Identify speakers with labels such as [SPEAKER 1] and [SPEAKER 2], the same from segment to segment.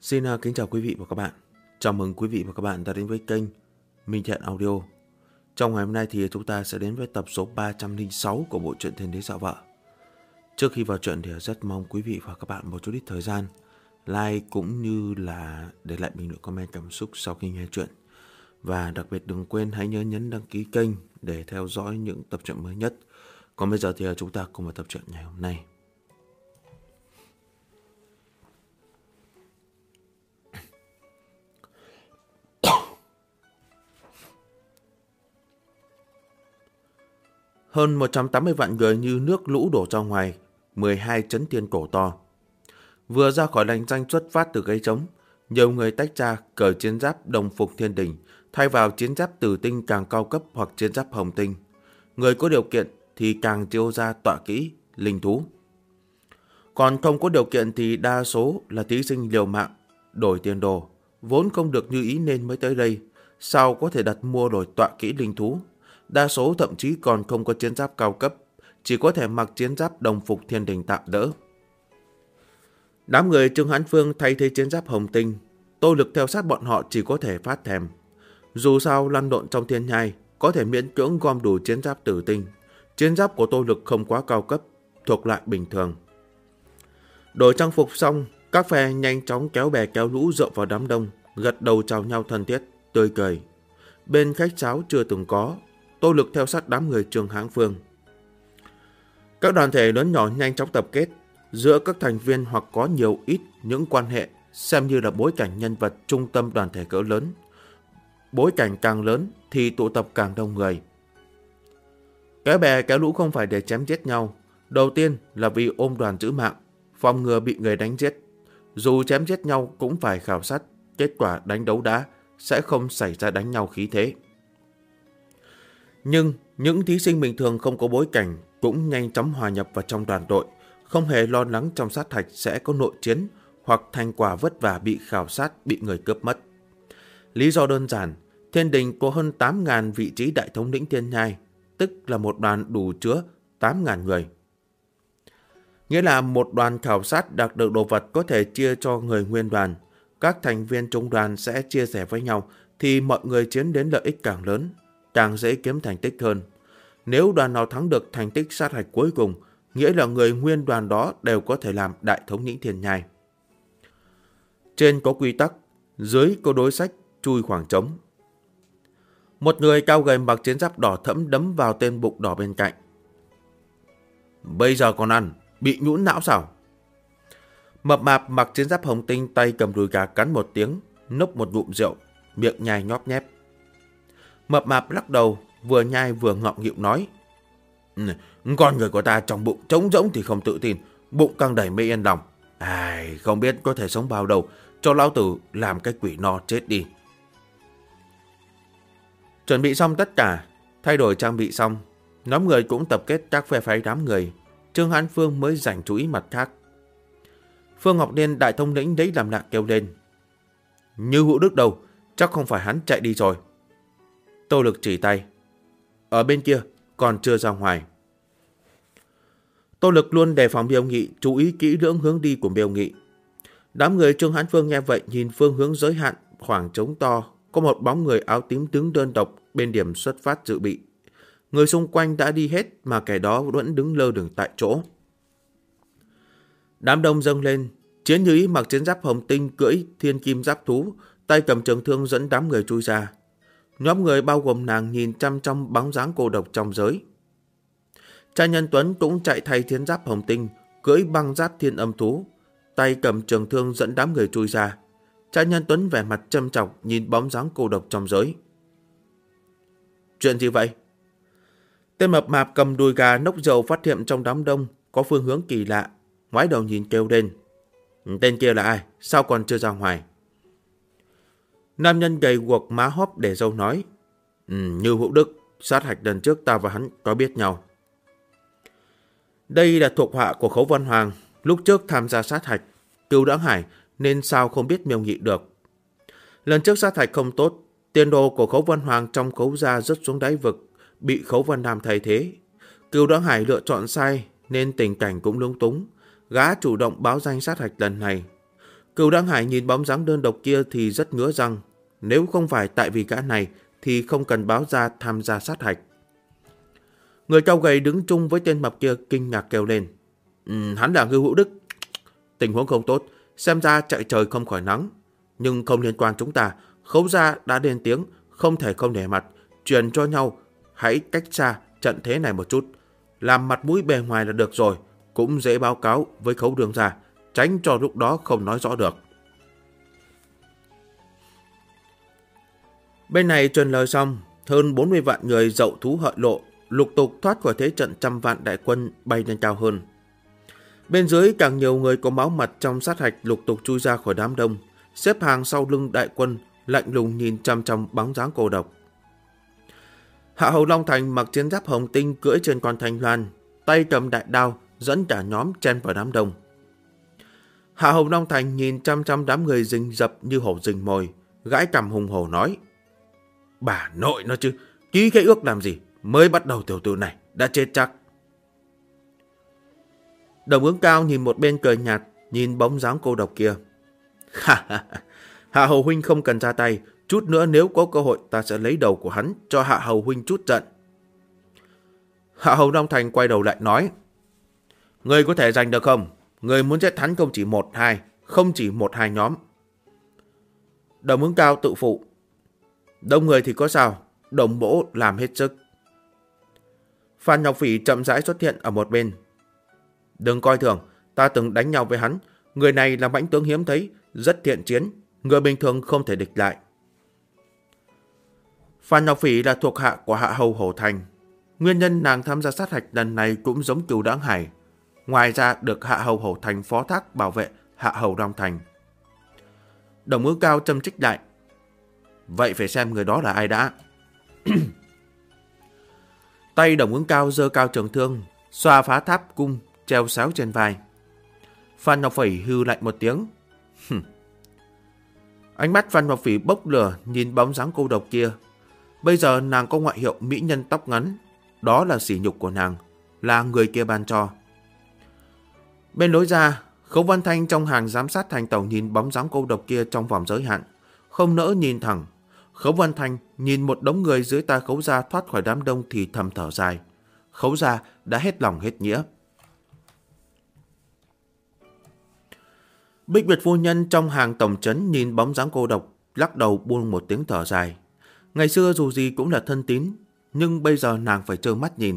[SPEAKER 1] Xin kính chào quý vị và các bạn. Chào mừng quý vị và các bạn đã đến với kênh Minh Thiện Audio. Trong ngày hôm nay thì chúng ta sẽ đến với tập số 306 của bộ truyện Thiên Đế Dạo Vợ. Trước khi vào truyện thì rất mong quý vị và các bạn một chút ít thời gian like cũng như là để lại bình luận comment cảm xúc sau khi nghe truyện. Và đặc biệt đừng quên hãy nhớ nhấn đăng ký kênh để theo dõi những tập truyện mới nhất. Còn bây giờ thì chúng ta cùng vào tập truyện ngày hôm nay. Hơn 180 vạn người như nước lũ đổ ra ngoài 12 chấn thiên cổ to. Vừa ra khỏi lành danh xuất phát từ gây trống, nhiều người tách ra cởi chiến giáp đồng phục thiên đình, thay vào chiến giáp tử tinh càng cao cấp hoặc chiến giáp hồng tinh. Người có điều kiện thì càng chiêu ra tọa kỹ, linh thú. Còn không có điều kiện thì đa số là thí sinh liều mạng, đổi tiền đồ, vốn không được như ý nên mới tới đây. Sao có thể đặt mua đổi tọa kỹ linh thú? Đa số thậm chí còn không có chiến giáp cao cấp, chỉ có thể mặc chiến giáp đồng phục thiên đình tạm đỡ. Đám người Trương Hán Phương thay thế chiến giáp hồng tinh, Tô Lực theo sát bọn họ chỉ có thể phát thèm. Dù sao lăn lộn trong thiên nhai, có thể miễn cưỡng gom đủ chiến giáp tử tinh. Chiến giáp của Tô Lực không quá cao cấp, thuộc loại bình thường. Đổi trang phục xong, các phe nhanh chóng kéo bè kéo lũ rộng vào đám đông, gật đầu chào nhau thân thiết, tươi cười. Bên khách sáo chưa từng có, Tô Lực theo sát đám người Trương Hán Phương. Các đoàn thể lớn nhỏ nhanh chóng tập kết, giữa các thành viên hoặc có nhiều ít những quan hệ xem như là bối cảnh nhân vật trung tâm đoàn thể cỡ lớn. Bối cảnh càng lớn thì tụ tập càng đông người. Kéo bè kéo lũ không phải để chém giết nhau. Đầu tiên là vì ôm đoàn giữ mạng, phòng ngừa bị người đánh giết. Dù chém giết nhau cũng phải khảo sát kết quả đánh đấu đá, sẽ không xảy ra đánh nhau khí thế. Nhưng những thí sinh bình thường không có bối cảnh cũng nhanh chóng hòa nhập vào trong đoàn đội, không hề lo lắng trong sát hạch sẽ có nội chiến hoặc thành quả vất vả bị khảo sát, bị người cướp mất. Lý do đơn giản, thiên đình có hơn 8.000 vị trí đại thống lĩnh thiên nhai, tức là một đoàn đủ chứa 8.000 người. Nghĩa là một đoàn khảo sát đạt được đồ vật có thể chia cho người nguyên đoàn, các thành viên trung đoàn sẽ chia sẻ với nhau thì mọi người chiến đến lợi ích càng lớn, càng dễ kiếm thành tích hơn. Nếu đoàn nào thắng được thành tích sát hạch cuối cùng, nghĩa là người nguyên đoàn đó đều có thể làm đại thống lĩnh thiên nhai. Trên có quy tắc, dưới có đối sách, chui khoảng trống. Một người cao gầy mặc chiến giáp đỏ thẫm đấm vào tên bụng đỏ bên cạnh. Bây giờ còn ăn, bị nhũn não sao? Mập mạp mặc chiến giáp hồng tinh tay cầm đùi gà cắn một tiếng, nốc một ngụm rượu, miệng nhai nhóp nhép. Mập mạp lắc đầu, vừa nhai vừa ngọng nghịu nói. Con người của ta trong bụng trống rỗng thì không tự tin, bụng căng đầy mới yên lòng. Ai, không biết có thể sống bao đầu, cho lão tử làm cái quỷ no chết đi. Chuẩn bị xong tất cả, thay đổi trang bị xong, nhóm người cũng tập kết các phe phái đám người. Trương Hán Phương mới dành chú ý mặt khác. Phương Ngọc Liên đại thống lĩnh đấy làm lạ kêu lên. Như Hữu Đức đâu, chắc không phải hắn chạy đi rồi. Tô Lực chỉ tay. Ở bên kia, còn chưa ra ngoài. Tô Lực luôn đề phòng Miêu Nghị, chú ý kỹ lưỡng hướng đi của Miêu Nghị. Đám người Trương Hán Phương nghe vậy nhìn phương hướng giới hạn, khoảng trống to, có một bóng người áo tím đứng đơn độc bên điểm xuất phát dự bị. Người xung quanh đã đi hết mà kẻ đó vẫn đứng lơ lửng tại chỗ. Đám đông dâng lên, Chiến Như Ý mặc chiến giáp hồng tinh cưỡi thiên kim giáp thú, tay cầm trường thương dẫn đám người chui ra. Nhóm người bao gồm nàng nhìn chăm trong bóng dáng cô độc trong giới. Cha Nhân Tuấn cũng chạy thay chiến giáp hồng tinh, cưỡi băng giáp thiên âm thú, tay cầm trường thương dẫn đám người chui ra. Cha Nhân Tuấn vẻ mặt châm chọc nhìn bóng dáng cô độc trong giới. Chuyện gì vậy? Tên mập mạp cầm đùi gà nốc dầu phát hiện trong đám đông có phương hướng kỳ lạ, ngoái đầu nhìn kêu lên. Tên kia là ai? Sao còn chưa ra ngoài? Nam nhân gầy guộc má hóp để râu nói. Như Hữu Đức, sát hạch lần trước ta và hắn có biết nhau. Đây là thuộc họa của Khấu Văn Hoàng, lúc trước tham gia sát hạch, Cửu Đãng Hải nên sao không biết Miêu Nghị được. Lần trước sát hạch không tốt, tiền đồ của Khấu Văn Hoàng trong Khấu gia rớt xuống đáy vực, bị Khấu Văn Nam thay thế. Cửu Đãng Hải lựa chọn sai nên tình cảnh cũng lung túng, gã chủ động báo danh sát hạch lần này. Cửu Đăng Hải nhìn bóng dáng đơn độc kia thì rất ngứa răng. Nếu không phải tại vì gã này thì không cần báo ra tham gia sát hạch. Người cao gầy đứng chung với tên mập kia kinh ngạc kêu lên. Hắn là Ngưu Hữu Đức. Tình huống không tốt, xem ra chạy trời không khỏi nắng. Nhưng không liên quan chúng ta, Khấu gia đã lên tiếng, không thể không để mặt. Truyền cho nhau, hãy cách xa trận thế này một chút. Làm mặt mũi bề ngoài là được rồi, cũng dễ báo cáo với Khấu đường gia, tránh cho lúc đó không nói rõ được. Bên này truyền lời xong, hơn 40 vạn người dậu thú hợi lộ, lục tục thoát khỏi thế trận trăm vạn đại quân bay lên cao hơn. Bên dưới càng nhiều người có máu mặt trong sát hạch lục tục chui ra khỏi đám đông, xếp hàng sau lưng đại quân, lạnh lùng nhìn chăm chăm bóng dáng cô độc. Hạ Hầu Long Thành mặc chiến giáp hồng tinh cưỡi trên con thanh loan, tay cầm đại đao dẫn cả nhóm chen vào đám đông. Hạ Hầu Long Thành nhìn chăm chăm đám người rình rập như hổ rình mồi, gãi cằm hùng hổ nói: Bà nội nó chứ, ký khế ước làm gì, mới bắt đầu tiểu tử này đã chết chắc. Đồng Ứng Cao nhìn một bên cười nhạt, nhìn bóng dáng cô độc kia. Hạ Hầu huynh không cần ra tay, chút nữa nếu có cơ hội ta sẽ lấy đầu của hắn cho Hạ Hầu huynh chút giận. Hạ Hầu Long Thành quay đầu lại nói: Người có thể giành được không? Người muốn giết hắn không chỉ một hai, không chỉ một hai nhóm. Đồng Ứng Cao tự phụ: Đông người thì có sao, đồng bỗ làm hết sức. Phan Ngọc Phỉ chậm rãi xuất hiện ở một bên. Đừng coi thường, ta từng đánh nhau với hắn. Người này là mãnh tướng hiếm thấy, rất thiện chiến, người bình thường không thể địch lại. Phan Ngọc Phỉ là thuộc hạ của Hạ Hầu Hổ Thành. Nguyên nhân nàng tham gia sát hạch lần này cũng giống Cửu Đãng Hải. Ngoài ra được Hạ Hầu Hổ Thành phó thác bảo vệ Hạ Hầu Long Thành. Đồng Ứng Cao châm trích lại: Vậy phải xem người đó là ai đã. Tay Đồng Ứng Cao giơ cao trường thương, xoa phá tháp cung treo sáo trên vai. Phan Ngọc Phỉ hư lạnh một tiếng. Ánh mắt Phan Ngọc Phỉ bốc lửa nhìn bóng dáng cô độc kia. Bây giờ nàng có ngoại hiệu mỹ nhân tóc ngắn, đó là sỉ nhục của nàng, là người kia ban cho. Bên lối ra, Khấu Văn Thanh trong hàng giám sát thành tàu nhìn bóng dáng cô độc kia trong vòng giới hạn, không nỡ nhìn thẳng. Khấu Văn Thanh nhìn một đống người dưới tay Khấu gia thoát khỏi đám đông thì thầm thở dài. Khấu gia đã hết lòng hết nghĩa. Bích Việt phu nhân trong hàng tổng trấn nhìn bóng dáng cô độc, lắc đầu buông một tiếng thở dài. Ngày xưa dù gì cũng là thân tín, nhưng bây giờ nàng phải trơ mắt nhìn.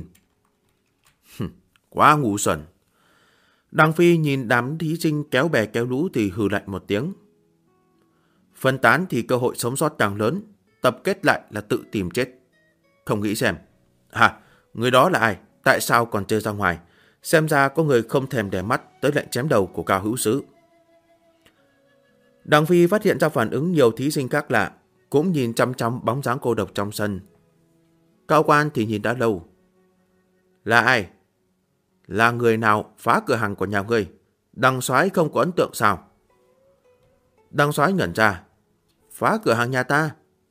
[SPEAKER 1] Quá ngu xuẩn. Đăng Phi nhìn đám thí sinh kéo bè kéo lũ thì hừ lạnh một tiếng. Phân tán thì cơ hội sống sót càng lớn, tập kết lại là tự tìm chết. Không nghĩ xem. Người đó là ai? Tại sao còn chơi ra ngoài? Xem ra có người không thèm để mắt tới lệnh chém đầu của Cao Hữu Sứ. Đăng Phi phát hiện ra phản ứng nhiều thí sinh khác lạ, cũng nhìn chăm chăm bóng dáng cô độc trong sân. Cao Quan thì nhìn đã lâu. Là ai? Là người nào phá cửa hàng của nhà ngươi? Đăng soái không có ấn tượng sao? Đăng soái ngẩn ra. Phá cửa hàng nhà ta?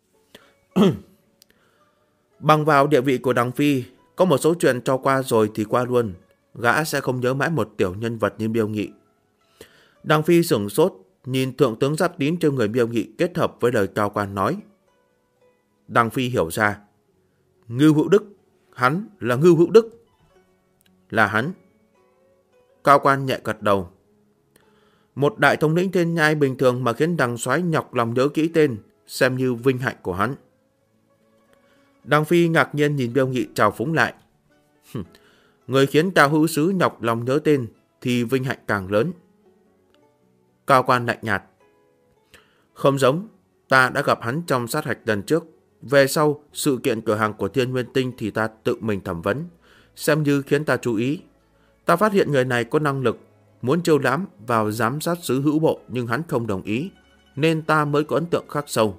[SPEAKER 1] Bằng vào địa vị của Đăng Phi, có một số chuyện cho qua rồi thì qua luôn. Gã sẽ không nhớ mãi một tiểu nhân vật như Miêu Nghị. Đăng Phi sửng sốt, nhìn thượng tướng Giáp Tín trên người Miêu Nghị kết hợp với lời Cao Quan nói. Đăng Phi hiểu ra. Ngưu Hữu Đức. Hắn là Ngưu Hữu Đức. Là hắn. Cao Quan nhẹ gật đầu. Một đại thống lĩnh tên nhai bình thường mà khiến Đăng soái nhọc lòng nhớ kỹ tên, xem như vinh hạnh của hắn. Đăng Phi ngạc nhiên nhìn Miêu Nghị chào phúng lại. Người khiến Cao Hữu Sứ nhọc lòng nhớ tên thì vinh hạnh càng lớn. Cao Quan lạnh nhạt. Không giống, ta đã gặp hắn trong sát hạch lần trước. Về sau, sự kiện cửa hàng của Thiên Nguyên Tinh thì ta tự mình thẩm vấn, xem như khiến ta chú ý. Ta phát hiện người này có năng lực, muốn chiêu lãm vào giám sát sứ hữu bộ nhưng hắn không đồng ý, nên ta mới có ấn tượng khắc sâu.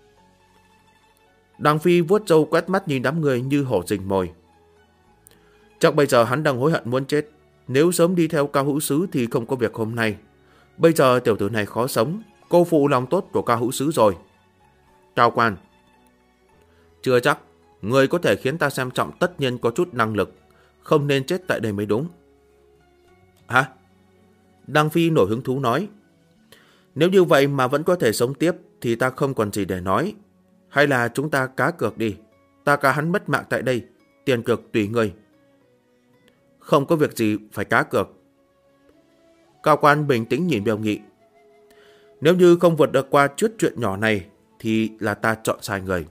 [SPEAKER 1] Đăng Phi vuốt râu quét mắt nhìn đám người như hổ rình mồi. Chắc bây giờ hắn đang hối hận muốn chết. Nếu sớm đi theo Cao Hữu Sứ thì không có việc hôm nay. Bây giờ tiểu tử này khó sống, cô phụ lòng tốt của Cao Hữu Sứ rồi. Cao Quan. Chưa chắc, người có thể khiến ta xem trọng tất nhiên có chút năng lực, không nên chết tại đây mới đúng. Hả? Đăng Phi nổi hứng thú nói. Nếu như vậy mà vẫn có thể sống tiếp thì ta không còn gì để nói. Hay là chúng ta cá cược đi. Ta cá hắn mất mạng tại đây. Tiền cược tùy ngươi. Không có việc gì phải cá cược. Cao quan bình tĩnh nhìn Miêu Nghị. Nếu như không vượt được qua chút chuyện nhỏ này thì là ta chọn sai người.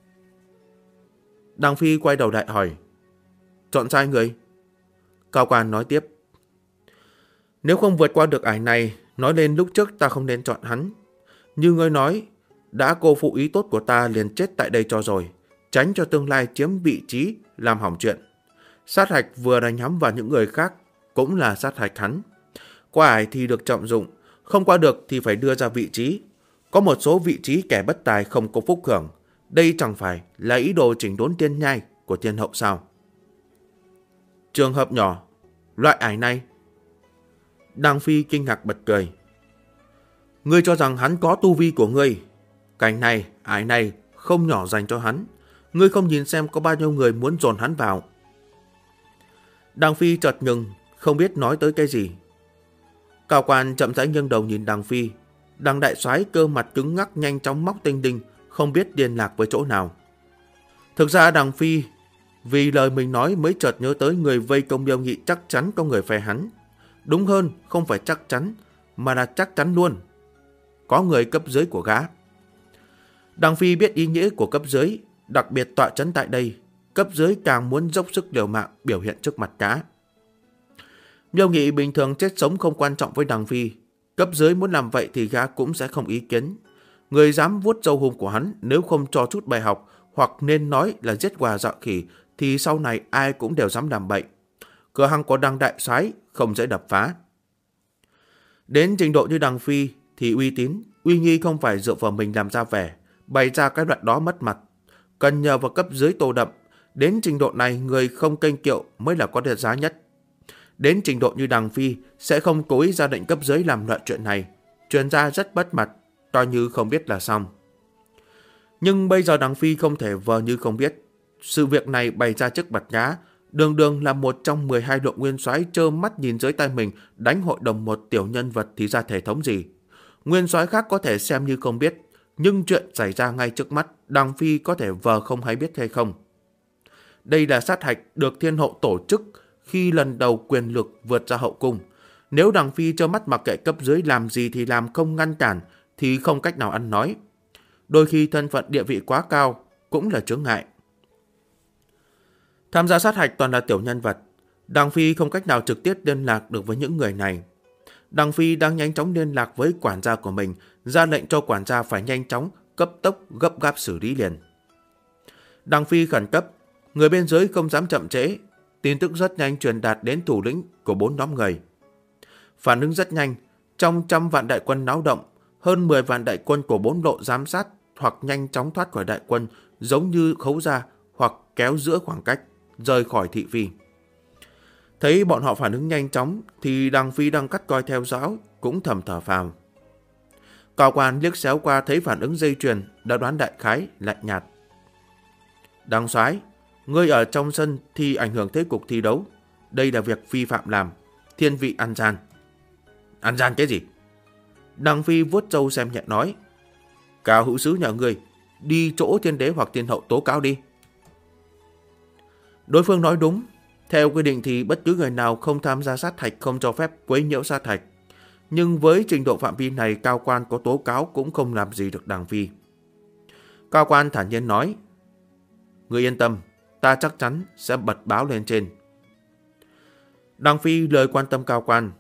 [SPEAKER 1] Đằng Phi quay đầu lại hỏi. Chọn sai người? Cao quan nói tiếp. Nếu không vượt qua được ải này, nói lên lúc trước ta không nên chọn hắn. Như ngươi nói, đã cô phụ ý tốt của ta liền chết tại đây cho rồi, tránh cho tương lai chiếm vị trí làm hỏng chuyện. Sát hạch vừa đánh nhắm vào những người khác cũng là sát hạch hắn. Qua ải thì được trọng dụng, không qua được thì phải đưa ra vị trí. Có một số vị trí kẻ bất tài không có phúc hưởng. Đây chẳng phải là ý đồ chỉnh đốn tiên nhai của thiên hậu sao? Trường hợp nhỏ, loại ải này. Đằng Phi kinh ngạc bật cười. Ngươi cho rằng hắn có tu vi của ngươi. Cảnh này, ải này không nhỏ dành cho hắn. Ngươi không nhìn xem có bao nhiêu người muốn dồn hắn vào. Đằng Phi chợt ngừng, không biết nói tới cái gì. Cao quan chậm rãi nghiêng đầu nhìn Đằng Phi. Đằng đại soái cơ mặt cứng ngắc nhanh chóng móc tinh đinh, không biết liên lạc với chỗ nào. Thực ra Đằng Phi vì lời mình nói mới chợt nhớ tới người vây công Miêu Nghị chắc chắn có người phe hắn. Đúng hơn, không phải chắc chắn, mà là chắc chắn luôn. Có người cấp dưới của gã. Đằng Phi biết ý nghĩa của cấp dưới, đặc biệt tọa trấn tại đây. Cấp dưới càng muốn dốc sức liều mạng biểu hiện trước mặt gã. Miêu Nghị bình thường chết sống không quan trọng với Đằng Phi. Cấp dưới muốn làm vậy thì gã cũng sẽ không ý kiến. Người dám vuốt râu hùm của hắn nếu không cho chút bài học, hoặc nên nói là giết gà dọa khỉ, thì sau này ai cũng đều dám làm bậy. Cửa hàng của Đằng đại soái không dễ đập phá. Đến trình độ như Đằng Phi thì uy tín, uy nghi không phải dựa vào mình làm ra vẻ, bày ra cái đoạn đó mất mặt. Cần nhờ vào cấp dưới tô đậm. Đến trình độ này người không kênh kiệu mới là có giá nhất. Đến trình độ như Đằng Phi sẽ không cố ý ra lệnh cấp dưới làm loại chuyện này. Truyền ra rất mất mặt, coi như không biết là xong. Nhưng bây giờ Đằng Phi không thể vờ như không biết. Sự việc này bày ra trước mặt gã, đường đường là một trong 12 độ nguyên soái trơ mắt nhìn dưới tay mình đánh hội đồng một tiểu nhân vật thì ra thể thống gì. Nguyên soái khác có thể xem như không biết, nhưng chuyện xảy ra ngay trước mắt, Đằng Phi có thể vờ không hay biết hay không. Đây là sát hạch được thiên hậu tổ chức khi lần đầu quyền lực vượt ra hậu cung. Nếu Đằng Phi trơ mắt mặc kệ cấp dưới làm gì thì làm, không ngăn cản thì không cách nào ăn nói. Đôi khi thân phận địa vị quá cao cũng là chướng ngại. Tham gia sát hạch toàn là tiểu nhân vật. Đằng Phi không cách nào trực tiếp liên lạc được với những người này. Đằng Phi đang nhanh chóng liên lạc với quản gia của mình, ra lệnh cho quản gia phải nhanh chóng, cấp tốc, gấp gáp xử lý liền. Đằng Phi khẩn cấp, người bên dưới không dám chậm trễ. Tin tức rất nhanh truyền đạt đến thủ lĩnh của 4 nhóm người. Phản ứng rất nhanh, trong 100 vạn đại quân náo động, hơn 10 vạn đại quân của 4 lộ giám sát hoặc nhanh chóng thoát khỏi đại quân, giống như khấu ra hoặc kéo giữa khoảng cách, rời khỏi thị phi. Thấy bọn họ phản ứng nhanh chóng thì Đằng Phi đang cắt coi theo dõi cũng thầm thở phào. Cao quan liếc xéo qua thấy phản ứng dây chuyền, đã đoán đại khái, lạnh nhạt. Đằng soái, ngươi ở trong sân thì ảnh hưởng thế cục thi đấu. Đây là việc phi phạm làm, thiên vị ăn gian. Ăn gian cái gì? Đằng Phi vuốt râu xem nhẹ nói. Cao hữu sứ nhà ngươi, đi chỗ thiên đế hoặc thiên hậu tố cáo đi. Đối phương nói đúng. Theo quy định thì bất cứ người nào không tham gia sát hạch không cho phép quấy nhiễu sát hạch. Nhưng với trình độ phạm vi này, cao quan có tố cáo cũng không làm gì được Đằng Phi. Cao quan thản nhiên nói. Ngươi yên tâm, ta chắc chắn sẽ bật báo lên trên. Đằng Phi lời quan tâm cao quan.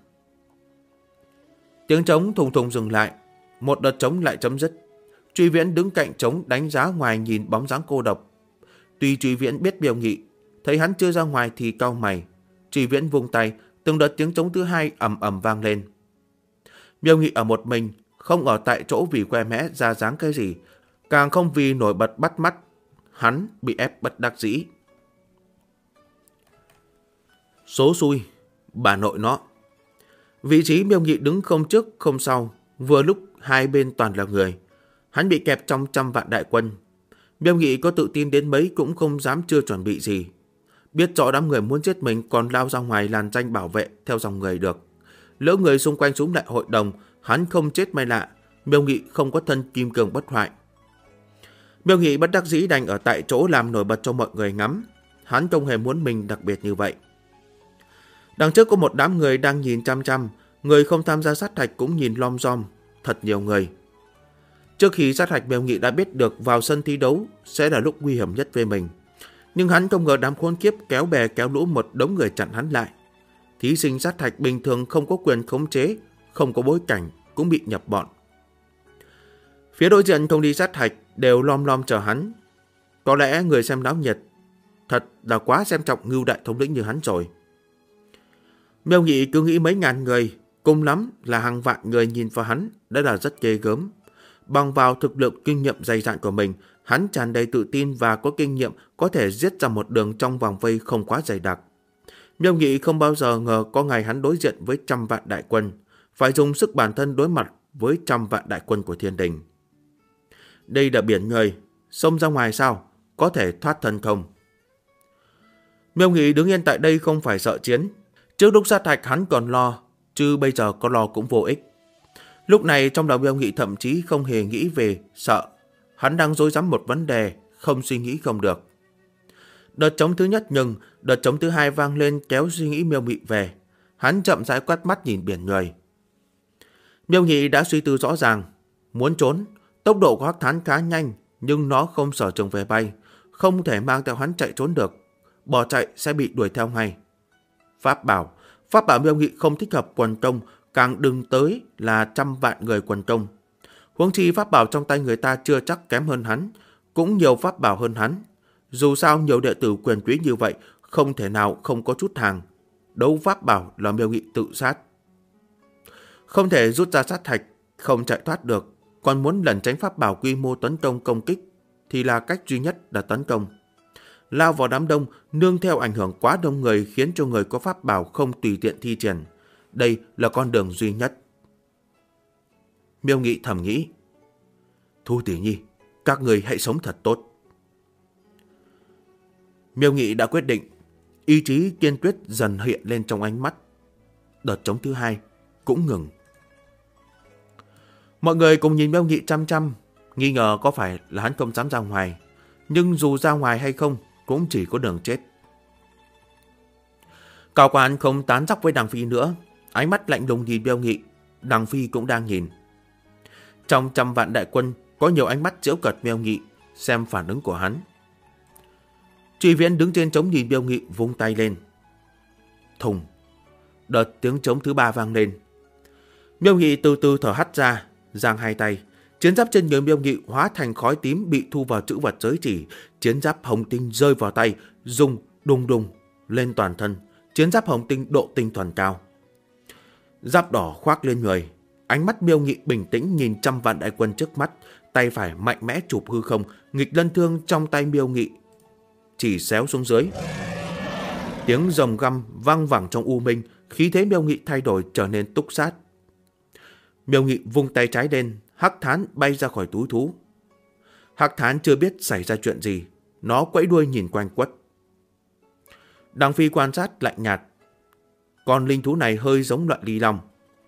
[SPEAKER 1] Tiếng trống thùng thùng dừng lại. Một đợt trống lại chấm dứt. Truy Viễn đứng cạnh trống đánh giá ngoài nhìn bóng dáng cô độc. Tuy Truy Viễn biết Miêu Nghị, thấy hắn chưa ra ngoài thì cau mày. Truy Viễn vung tay, từng đợt tiếng trống thứ hai ầm ầm vang lên. Miêu Nghị ở một mình, không ở tại chỗ vì que mẽ ra dáng cái gì, càng không vì nổi bật bắt mắt. Hắn bị ép bất đắc dĩ. Số xui, bà nội nó. Vị trí Miêu Nghị đứng không trước không sau, vừa lúc hai bên toàn là người. Hắn bị kẹp trong 100 vạn đại quân. Miêu Nghị có tự tin đến mấy cũng không dám chưa chuẩn bị gì. Biết rõ đám người muốn giết mình còn lao ra ngoài làn danh bảo vệ theo dòng người được. Lỡ người xung quanh súng lại hội đồng, hắn không chết may lạ, Miêu Nghị không có thân kim cương bất hoại. Miêu Nghị bất đắc dĩ đành ở tại chỗ làm nổi bật cho mọi người ngắm. Hắn không hề muốn mình đặc biệt như vậy. Đằng trước có một đám người đang nhìn chăm chăm, người không tham gia sát hạch cũng nhìn lom rom, thật nhiều người. Trước khi sát hạch, Miêu Nghị đã biết được vào sân thi đấu sẽ là lúc nguy hiểm nhất với mình. Nhưng hắn không ngờ đám khốn kiếp kéo bè kéo lũ một đống người chặn hắn lại. Thí sinh sát hạch bình thường không có quyền khống chế, không có bối cảnh, cũng bị nhập bọn. Phía đối diện không đi sát hạch đều lom lom chờ hắn. Có lẽ người xem náo nhiệt thật là quá xem trọng Ngưu đại thống lĩnh như hắn rồi. Miêu Nghị cứ nghĩ mấy ngàn người, cùng lắm là hàng vạn người nhìn vào hắn đã là rất ghê gớm. Bằng vào thực lực kinh nghiệm dày dặn của mình, hắn tràn đầy tự tin và có kinh nghiệm có thể giết ra một đường trong vòng vây không quá dày đặc. Miêu Nghị không bao giờ ngờ có ngày hắn đối diện với 100 vạn đại quân, phải dùng sức bản thân đối mặt với 100 vạn đại quân của thiên đình. Đây là biển người, xông ra ngoài sao? Có thể thoát thân không? Miêu Nghị đứng yên tại đây không phải sợ chiến. Trước lúc sát hạch hắn còn lo, chứ bây giờ có lo cũng vô ích. Lúc này trong đầu Miêu Nghị thậm chí không hề nghĩ về sợ. Hắn đang rối rắm một vấn đề, không suy nghĩ không được. Đợt trống thứ nhất ngừng, đợt trống thứ hai vang lên kéo suy nghĩ Miêu Nghị về. Hắn chậm rãi quát mắt nhìn biển người. Miêu Nghị đã suy tư rõ ràng. Muốn trốn, tốc độ của Hắc Thán khá nhanh, nhưng nó không sở trường về bay, không thể mang theo hắn chạy trốn được. Bỏ chạy sẽ bị đuổi theo ngay. Pháp bảo Miêu Nghị không thích hợp quần công, càng đừng tới là 100 vạn người quần công. Huống chi pháp bảo trong tay người ta chưa chắc kém hơn hắn, cũng nhiều pháp bảo hơn hắn. Dù sao nhiều đệ tử quyền quý như vậy, không thể nào không có chút hàng. Đấu pháp bảo là Miêu Nghị tự sát. Không thể rút ra sát hạch, không chạy thoát được, còn muốn lẩn tránh pháp bảo quy mô tấn công công kích thì là cách duy nhất là tấn công. Lao vào đám đông, nương theo ảnh hưởng quá đông người khiến cho người có pháp bảo không tùy tiện thi triển. Đây là con đường duy nhất. Miêu Nghị thầm nghĩ. Thu tỷ nhi, các người hãy sống thật tốt. Miêu Nghị đã quyết định, ý chí kiên quyết dần hiện lên trong ánh mắt. Đợt trống thứ hai cũng ngừng. Mọi người cùng nhìn Miêu Nghị chăm chăm, nghi ngờ có phải là hắn không dám ra ngoài. Nhưng dù ra ngoài hay không, cũng chỉ có đường chết. Cao Quan không tán dóc với Đằng Phi nữa, ánh mắt lạnh lùng nhìn Miêu Nghị. Đằng Phi cũng đang nhìn. Trong 100 vạn đại quân, có nhiều ánh mắt giễu cợt Miêu Nghị, xem phản ứng của hắn. Trì Viễn đứng trên trống nhìn Miêu Nghị, vung tay lên. Thùng. Đợt tiếng trống thứ ba vang lên. Miêu Nghị từ từ thở hắt ra, giang hai tay. Chiến giáp trên người Miêu Nghị hóa thành khói tím bị thu vào chữ vật giới chỉ. Chiến giáp hồng tinh rơi vào tay, rung đùng đùng lên toàn thân. Chiến giáp hồng tinh độ tinh thuần cao. Giáp đỏ khoác lên người. Ánh mắt Miêu Nghị bình tĩnh nhìn 100 vạn đại quân trước mắt. Tay phải mạnh mẽ chụp hư không, nghịch lân thương trong tay Miêu Nghị chỉ xéo xuống dưới. Tiếng rồng găm vang vẳng trong u minh, khí thế Miêu Nghị thay đổi trở nên túc sát. Miêu Nghị vung tay trái lên, Hắc Thán bay ra khỏi túi thú. Hắc Thán chưa biết xảy ra chuyện gì, nó quẫy đuôi nhìn quanh quất. Đằng Phi quan sát lạnh nhạt. Con linh thú này hơi giống loại ly long.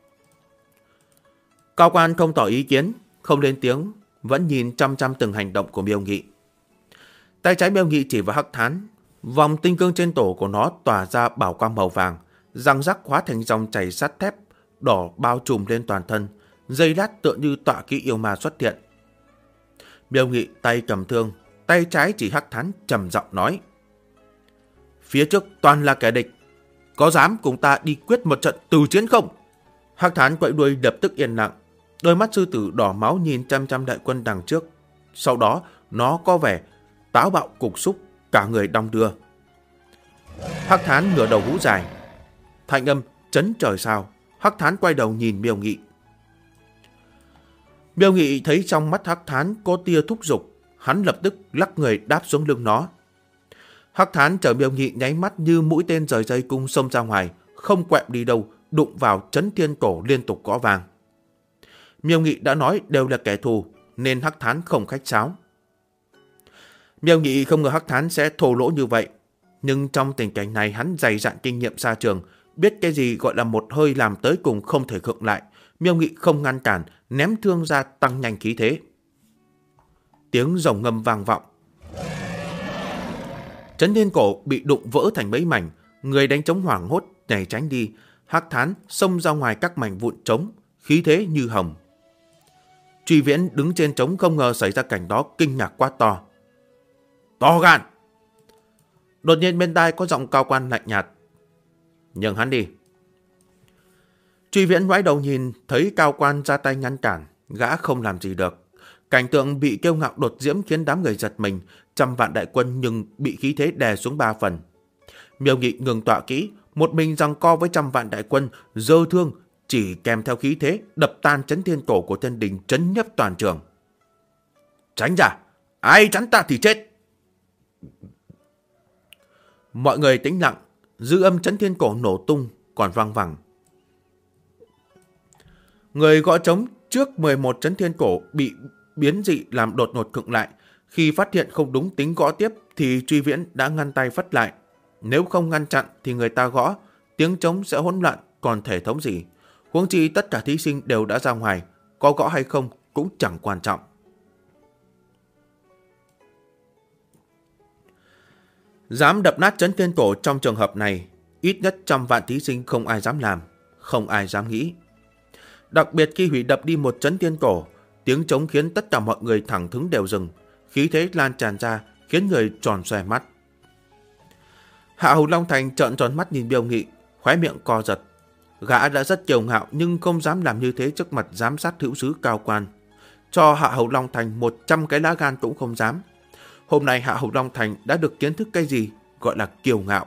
[SPEAKER 1] Cao Quan không tỏ ý kiến, không lên tiếng, vẫn nhìn chăm chăm từng hành động của Miêu Nghị. Tay trái Miêu Nghị chỉ vào Hắc Thán, vòng tinh cương trên tổ của nó tỏa ra bảo quang màu vàng, răng rắc hóa thành dòng chảy sắt thép đỏ bao trùm lên toàn thân, giây lát tựa như tọa kỵ yêu ma xuất hiện. Miêu Nghị tay cầm thương, tay trái chỉ Hắc Thán trầm giọng nói: Phía trước toàn là kẻ địch, có dám cùng ta đi quyết một trận từ chiến không? Hắc Thán quậy đuôi lập tức yên lặng, đôi mắt sư tử đỏ máu nhìn chăm chăm đại quân đằng trước. Sau đó nó có vẻ táo bạo cục xúc, cả người đong đưa. Hắc Thán ngửa đầu hú dài, thanh âm chấn trời sao. Hắc Thán quay đầu nhìn Miêu Nghị. Miêu Nghị thấy trong mắt Hắc Thán có tia thúc giục, hắn lập tức lắc người đáp xuống lưng nó. Hắc Thán chở Miêu Nghị nháy mắt như mũi tên rời dây cung xông ra ngoài, không quẹo đi đâu, đụng vào chấn thiên cổ liên tục gõ vàng. Miêu Nghị đã nói đều là kẻ thù, nên Hắc Thán không khách sáo. Miêu Nghị không ngờ Hắc Thán sẽ thô lỗ như vậy, nhưng trong tình cảnh này hắn dày dặn kinh nghiệm xa trường, biết cái gì gọi là một hơi làm tới cùng không thể khựng lại, Miêu Nghị không ngăn cản, ném thương ra tăng nhanh khí thế. Tiếng rồng ngâm vang vọng. Trấn Thiên Cổ bị đụng vỡ thành mấy mảnh, người đánh trống hoảng hốt nhảy tránh đi. Hắc Thán xông ra ngoài các mảnh vụn trống, khí thế như hồng. Truy Viễn đứng trên trống không ngờ xảy ra cảnh đó, kinh ngạc quá to. To gan! Đột nhiên bên tai có giọng Cao Quan lạnh nhạt. Nhường hắn đi. Truy Viễn ngoái đầu nhìn thấy Cao Quan ra tay ngăn cản, gã không làm gì được. Cảnh tượng bị kiêu ngạo đột diễm khiến đám người giật mình, trăm vạn đại quân nhưng bị khí thế đè xuống 3 phần. Miêu Nghị ngừng tọa kỹ, một mình giằng co với trăm vạn đại quân, giơ thương, chỉ kèm theo khí thế đập tan Trấn Thiên Cổ của Thiên Đình, chấn nhấp toàn trường. Tránh ra, ai chắn ta thì chết. Mọi người tĩnh lặng, dư âm Trấn Thiên Cổ nổ tung còn vang vẳng. Người gõ trống trước 11 Trấn Thiên Cổ bị biến dị làm đột ngột khựng lại. Khi phát hiện không đúng tính gõ tiếp thì Truy Viễn đã ngăn tay phất lại. Nếu không ngăn chặn thì người ta gõ, tiếng trống sẽ hỗn loạn, còn thể thống gì. Huống chi tất cả thí sinh đều đã ra ngoài, có gõ hay không cũng chẳng quan trọng. Dám đập nát Trấn Thiên Cổ trong trường hợp này, ít nhất trăm vạn thí sinh không ai dám làm, không ai dám nghĩ. Đặc biệt khi hủy đập đi một Trấn Thiên Cổ, tiếng trống khiến tất cả mọi người thẳng thứng đều dừng, khí thế lan tràn ra khiến người tròn xoe mắt. Hạ Hầu Long Thành trợn tròn mắt nhìn Miêu Nghị, khóe miệng co giật. Gã đã rất kiêu ngạo nhưng không dám làm như thế trước mặt giám sát hữu sứ Cao Quan. Cho Hạ Hầu Long Thành 100 cái lá gan cũng không dám. Hôm nay Hạ Hầu Long Thành đã được kiến thức cái gì gọi là kiêu ngạo.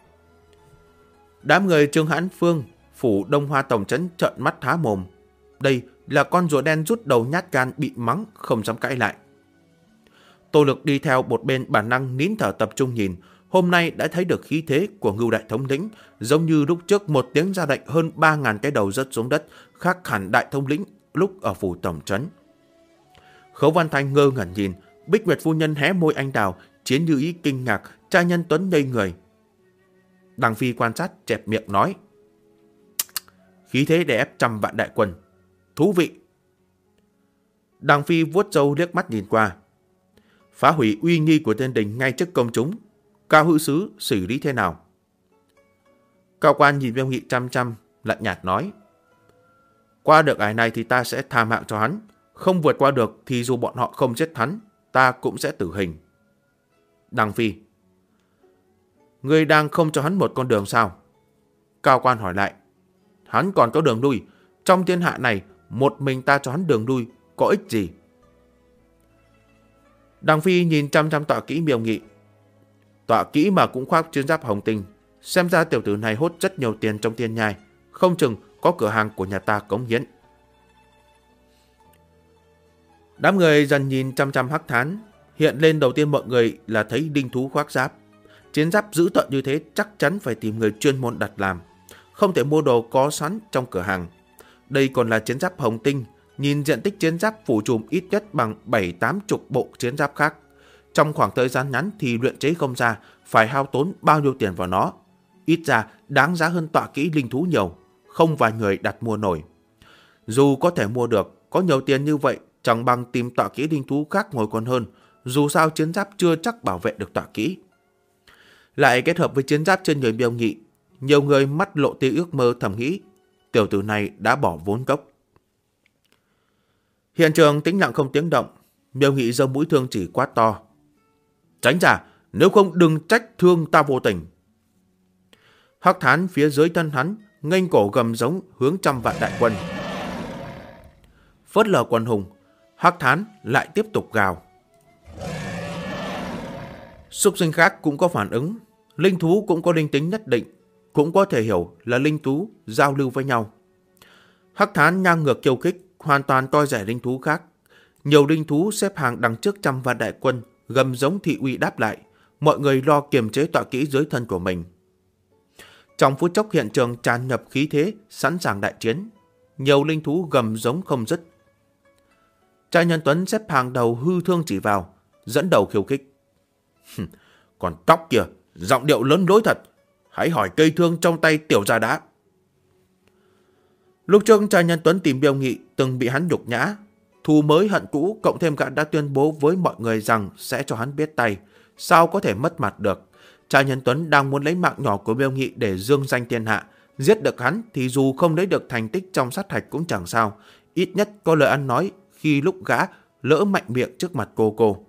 [SPEAKER 1] Đám người Trương Hãn Phương, phủ Đông Hoa Tổng trấn trợn mắt há mồm. Đây là con rùa đen rút đầu nhát gan bị mắng, không dám cãi lại. Tô Lực đi theo một bên bản năng nín thở tập trung nhìn. Hôm nay đã thấy được khí thế của Ngưu Đại Thống lĩnh, giống như lúc trước một tiếng ra lệnh hơn 3.000 cái đầu rớt xuống đất, khác hẳn Đại Thống lĩnh lúc ở phủ Tổng trấn. Khấu Văn Thanh ngơ ngẩn nhìn, Bích Nguyệt phu nhân hé môi anh đào, Chiến Như Ý kinh ngạc, Tra Nhân Tuấn ngây người. Đằng Phi quan sát chẹp miệng nói: khí thế đè ép trăm vạn đại quân, thú vị. Đằng Phi vuốt râu liếc mắt nhìn qua. Phá hủy uy nghi của Thiên Đình ngay trước công chúng, Cao hữu sứ xử lý thế nào? Cao Quan nhìn Miêu Nghị chăm chăm, lạnh nhạt nói: qua được ải này thì ta sẽ tha mạng cho hắn, không vượt qua được thì dù bọn họ không giết hắn, ta cũng sẽ tử hình. Đằng Phi: ngươi đang không cho hắn một con đường sao? Cao Quan hỏi lại: hắn còn có đường lui, trong thiên hạ này một mình ta cho hắn đường lui có ích gì? Đằng Phi nhìn chăm chăm tọa kỹ Miêu Nghị. Tọa kỹ mà cũng khoác chiến giáp hồng tinh, xem ra tiểu tử này hốt rất nhiều tiền trong thiên nhai, không chừng có cửa hàng của nhà ta cống hiến. Đám người dần nhìn chăm chăm Hắc Thán. Hiện lên đầu tiên mọi người là thấy đinh thú khoác giáp. Chiến giáp dữ tợn như thế chắc chắn phải tìm người chuyên môn đặt làm, không thể mua đồ có sẵn trong cửa hàng. Đây còn là chiến giáp hồng tinh, nhìn diện tích chiến giáp phủ trùm ít nhất bằng 7-80 bộ chiến giáp khác. Trong khoảng thời gian ngắn thì luyện chế không ra, phải hao tốn bao nhiêu tiền vào nó. Ít ra đáng giá hơn tọa kỹ linh thú nhiều, không vài người đặt mua nổi. Dù có thể mua được, có nhiều tiền như vậy chẳng bằng tìm tọa kỹ linh thú khác ngồi còn hơn, dù sao chiến giáp chưa chắc bảo vệ được tọa kỹ. Lại kết hợp với chiến giáp trên người Miêu Nghị, nhiều người mắt lộ tia ước mơ thầm nghĩ, tiểu tử này đã bỏ vốn gốc. Hiện trường tĩnh lặng không tiếng động. Miêu Nghị giơ mũi thương chỉ quát to: tránh ra, nếu không đừng trách thương ta vô tình. Hắc Thán phía dưới thân hắn nghênh cổ gầm giống hướng trăm vạn đại quân. Phớt lờ quân hùng, Hắc Thán lại tiếp tục gào. Súc sinh khác cũng có phản ứng, linh thú cũng có linh tính nhất định, cũng có thể hiểu là linh thú giao lưu với nhau. Hắc Thán ngang ngược khiêu khích, hoàn toàn coi rẻ linh thú khác. Nhiều linh thú xếp hàng đằng trước trăm vạn đại quân, gầm giống thị uy đáp lại. Mọi người lo kiềm chế tọa kỹ dưới thân của mình. Trong phút chốc hiện trường tràn ngập khí thế, sẵn sàng đại chiến. Nhiều linh thú gầm giống không dứt. Trai Nhân Tuấn xếp hàng đầu hư thương chỉ vào, dẫn đầu khiêu khích. Còn tóc kìa, giọng điệu lớn lối thật. Hãy hỏi cây thương trong tay tiểu gia đã. Lúc trước cha nhân Tuấn tìm Miêu Nghị từng bị hắn nhục nhã, thù mới hận cũ, cộng thêm gã đã tuyên bố với mọi người rằng sẽ cho hắn biết tay, sao có thể mất mặt được. Cha nhân Tuấn đang muốn lấy mạng nhỏ của Miêu Nghị để dương danh thiên hạ, giết được hắn thì dù không lấy được thành tích trong sát hạch cũng chẳng sao, ít nhất có lời ăn nói khi lúc gã lỡ mạnh miệng trước mặt cô.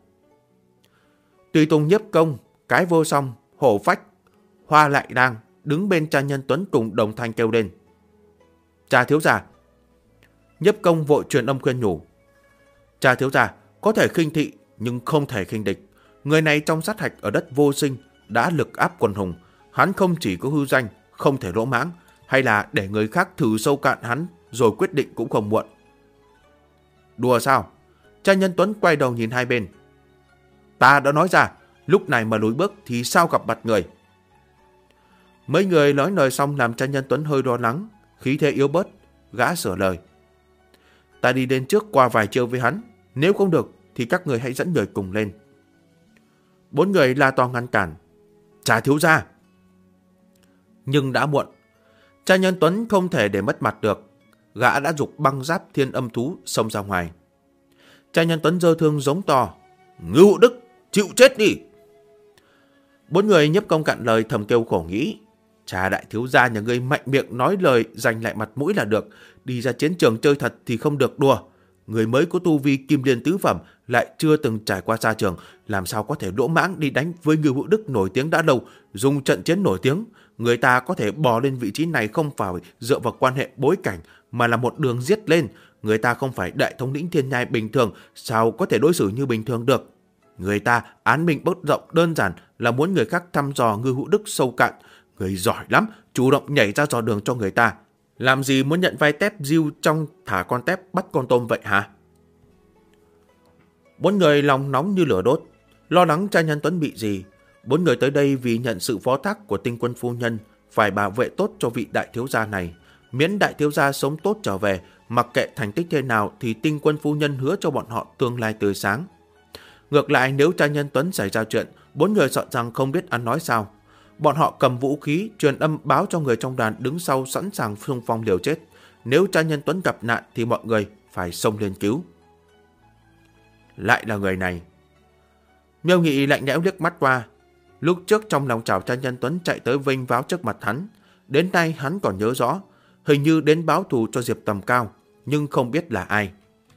[SPEAKER 1] Tùy tùng Nhiếp Công, Cái Vô Song, Hổ Phách, Hoa Lại đang đứng bên cha nhân Tuấn cùng đồng thanh kêu lên: "Cha thiếu gia!" Nhiếp Công vội truyền âm khuyên nhủ: "Cha thiếu gia, có thể khinh thị nhưng không thể khinh địch. Người này trong sát hạch ở đất Vô Sinh đã lực áp quần hùng, hắn không chỉ có hư danh, không thể lỗ mãng, hay là để người khác thử sâu cạn hắn rồi quyết định cũng không muộn." "Đùa sao?" Cha nhân Tuấn quay đầu nhìn hai bên: "Ta đã nói ra, lúc này mà lùi bước thì sao gặp mặt người." Mấy người nói lời xong làm cha nhân Tuấn hơi lo lắng, khí thế yếu bớt, gã sửa lời: "Ta đi đến trước qua vài chiêu với hắn, nếu không được thì các người hãy dẫn người cùng lên." Bốn người la to ngăn cản: "Cha thiếu gia!" Nhưng đã muộn. Cha nhân Tuấn không thể để mất mặt được, gã đã giục băng giáp thiên âm thú xông ra ngoài. Cha nhân Tuấn giơ thương giống to: "Ngưu Đức, chịu chết đi!" Bốn người Nhiếp Công cạn lời thầm kêu khổ nghĩ: "Cha đại thiếu gia nhà ngươi mạnh miệng nói lời giành lại mặt mũi là được, đi ra chiến trường chơi thật thì không được đùa. Người mới có tu vi kim liên tứ phẩm, lại chưa từng trải qua xa trường, làm sao có thể lỗ mãng đi đánh với Ngưu Đức nổi tiếng đã lâu, dùng trận chiến nổi tiếng. Người ta có thể bò lên vị trí này không phải dựa vào quan hệ bối cảnh, mà là một đường giết lên. Người ta không phải đại thống lĩnh thiên nhai bình thường, sao có thể đối xử như bình thường được. Người ta án minh bất rộng đơn giản là muốn người khác thăm dò Ngưu Đức sâu cạn. Người giỏi lắm, chủ động nhảy ra dò đường cho người ta. Làm gì muốn nhận vai tép diêu trong thả con tép bắt con tôm vậy hả?" Bốn người lòng nóng như lửa đốt, lo lắng cha nhân Tuấn bị gì. Bốn người tới đây vì nhận sự phó thác của Tinh Quân phu nhân, phải bảo vệ tốt cho vị đại thiếu gia này. Miễn đại thiếu gia sống tốt trở về, mặc kệ thành tích thế nào thì Tinh Quân phu nhân hứa cho bọn họ tương lai tươi sáng. Ngược lại, nếu cha nhân Tuấn xảy ra chuyện, bốn người sợ rằng không biết ăn nói sao. Bọn họ cầm vũ khí, truyền âm báo cho người trong đoàn đứng sau sẵn sàng xung phong liều chết. Nếu cha nhân Tuấn gặp nạn thì mọi người phải xông lên cứu. Lại là người này. Miêu Nghị lạnh lẽo liếc mắt qua. Lúc trước trong lòng chảo cha nhân Tuấn chạy tới vênh váo trước mặt hắn. Đến nay hắn còn nhớ rõ, hình như đến báo thù cho Diệp Tầm Cao, nhưng không biết là ai.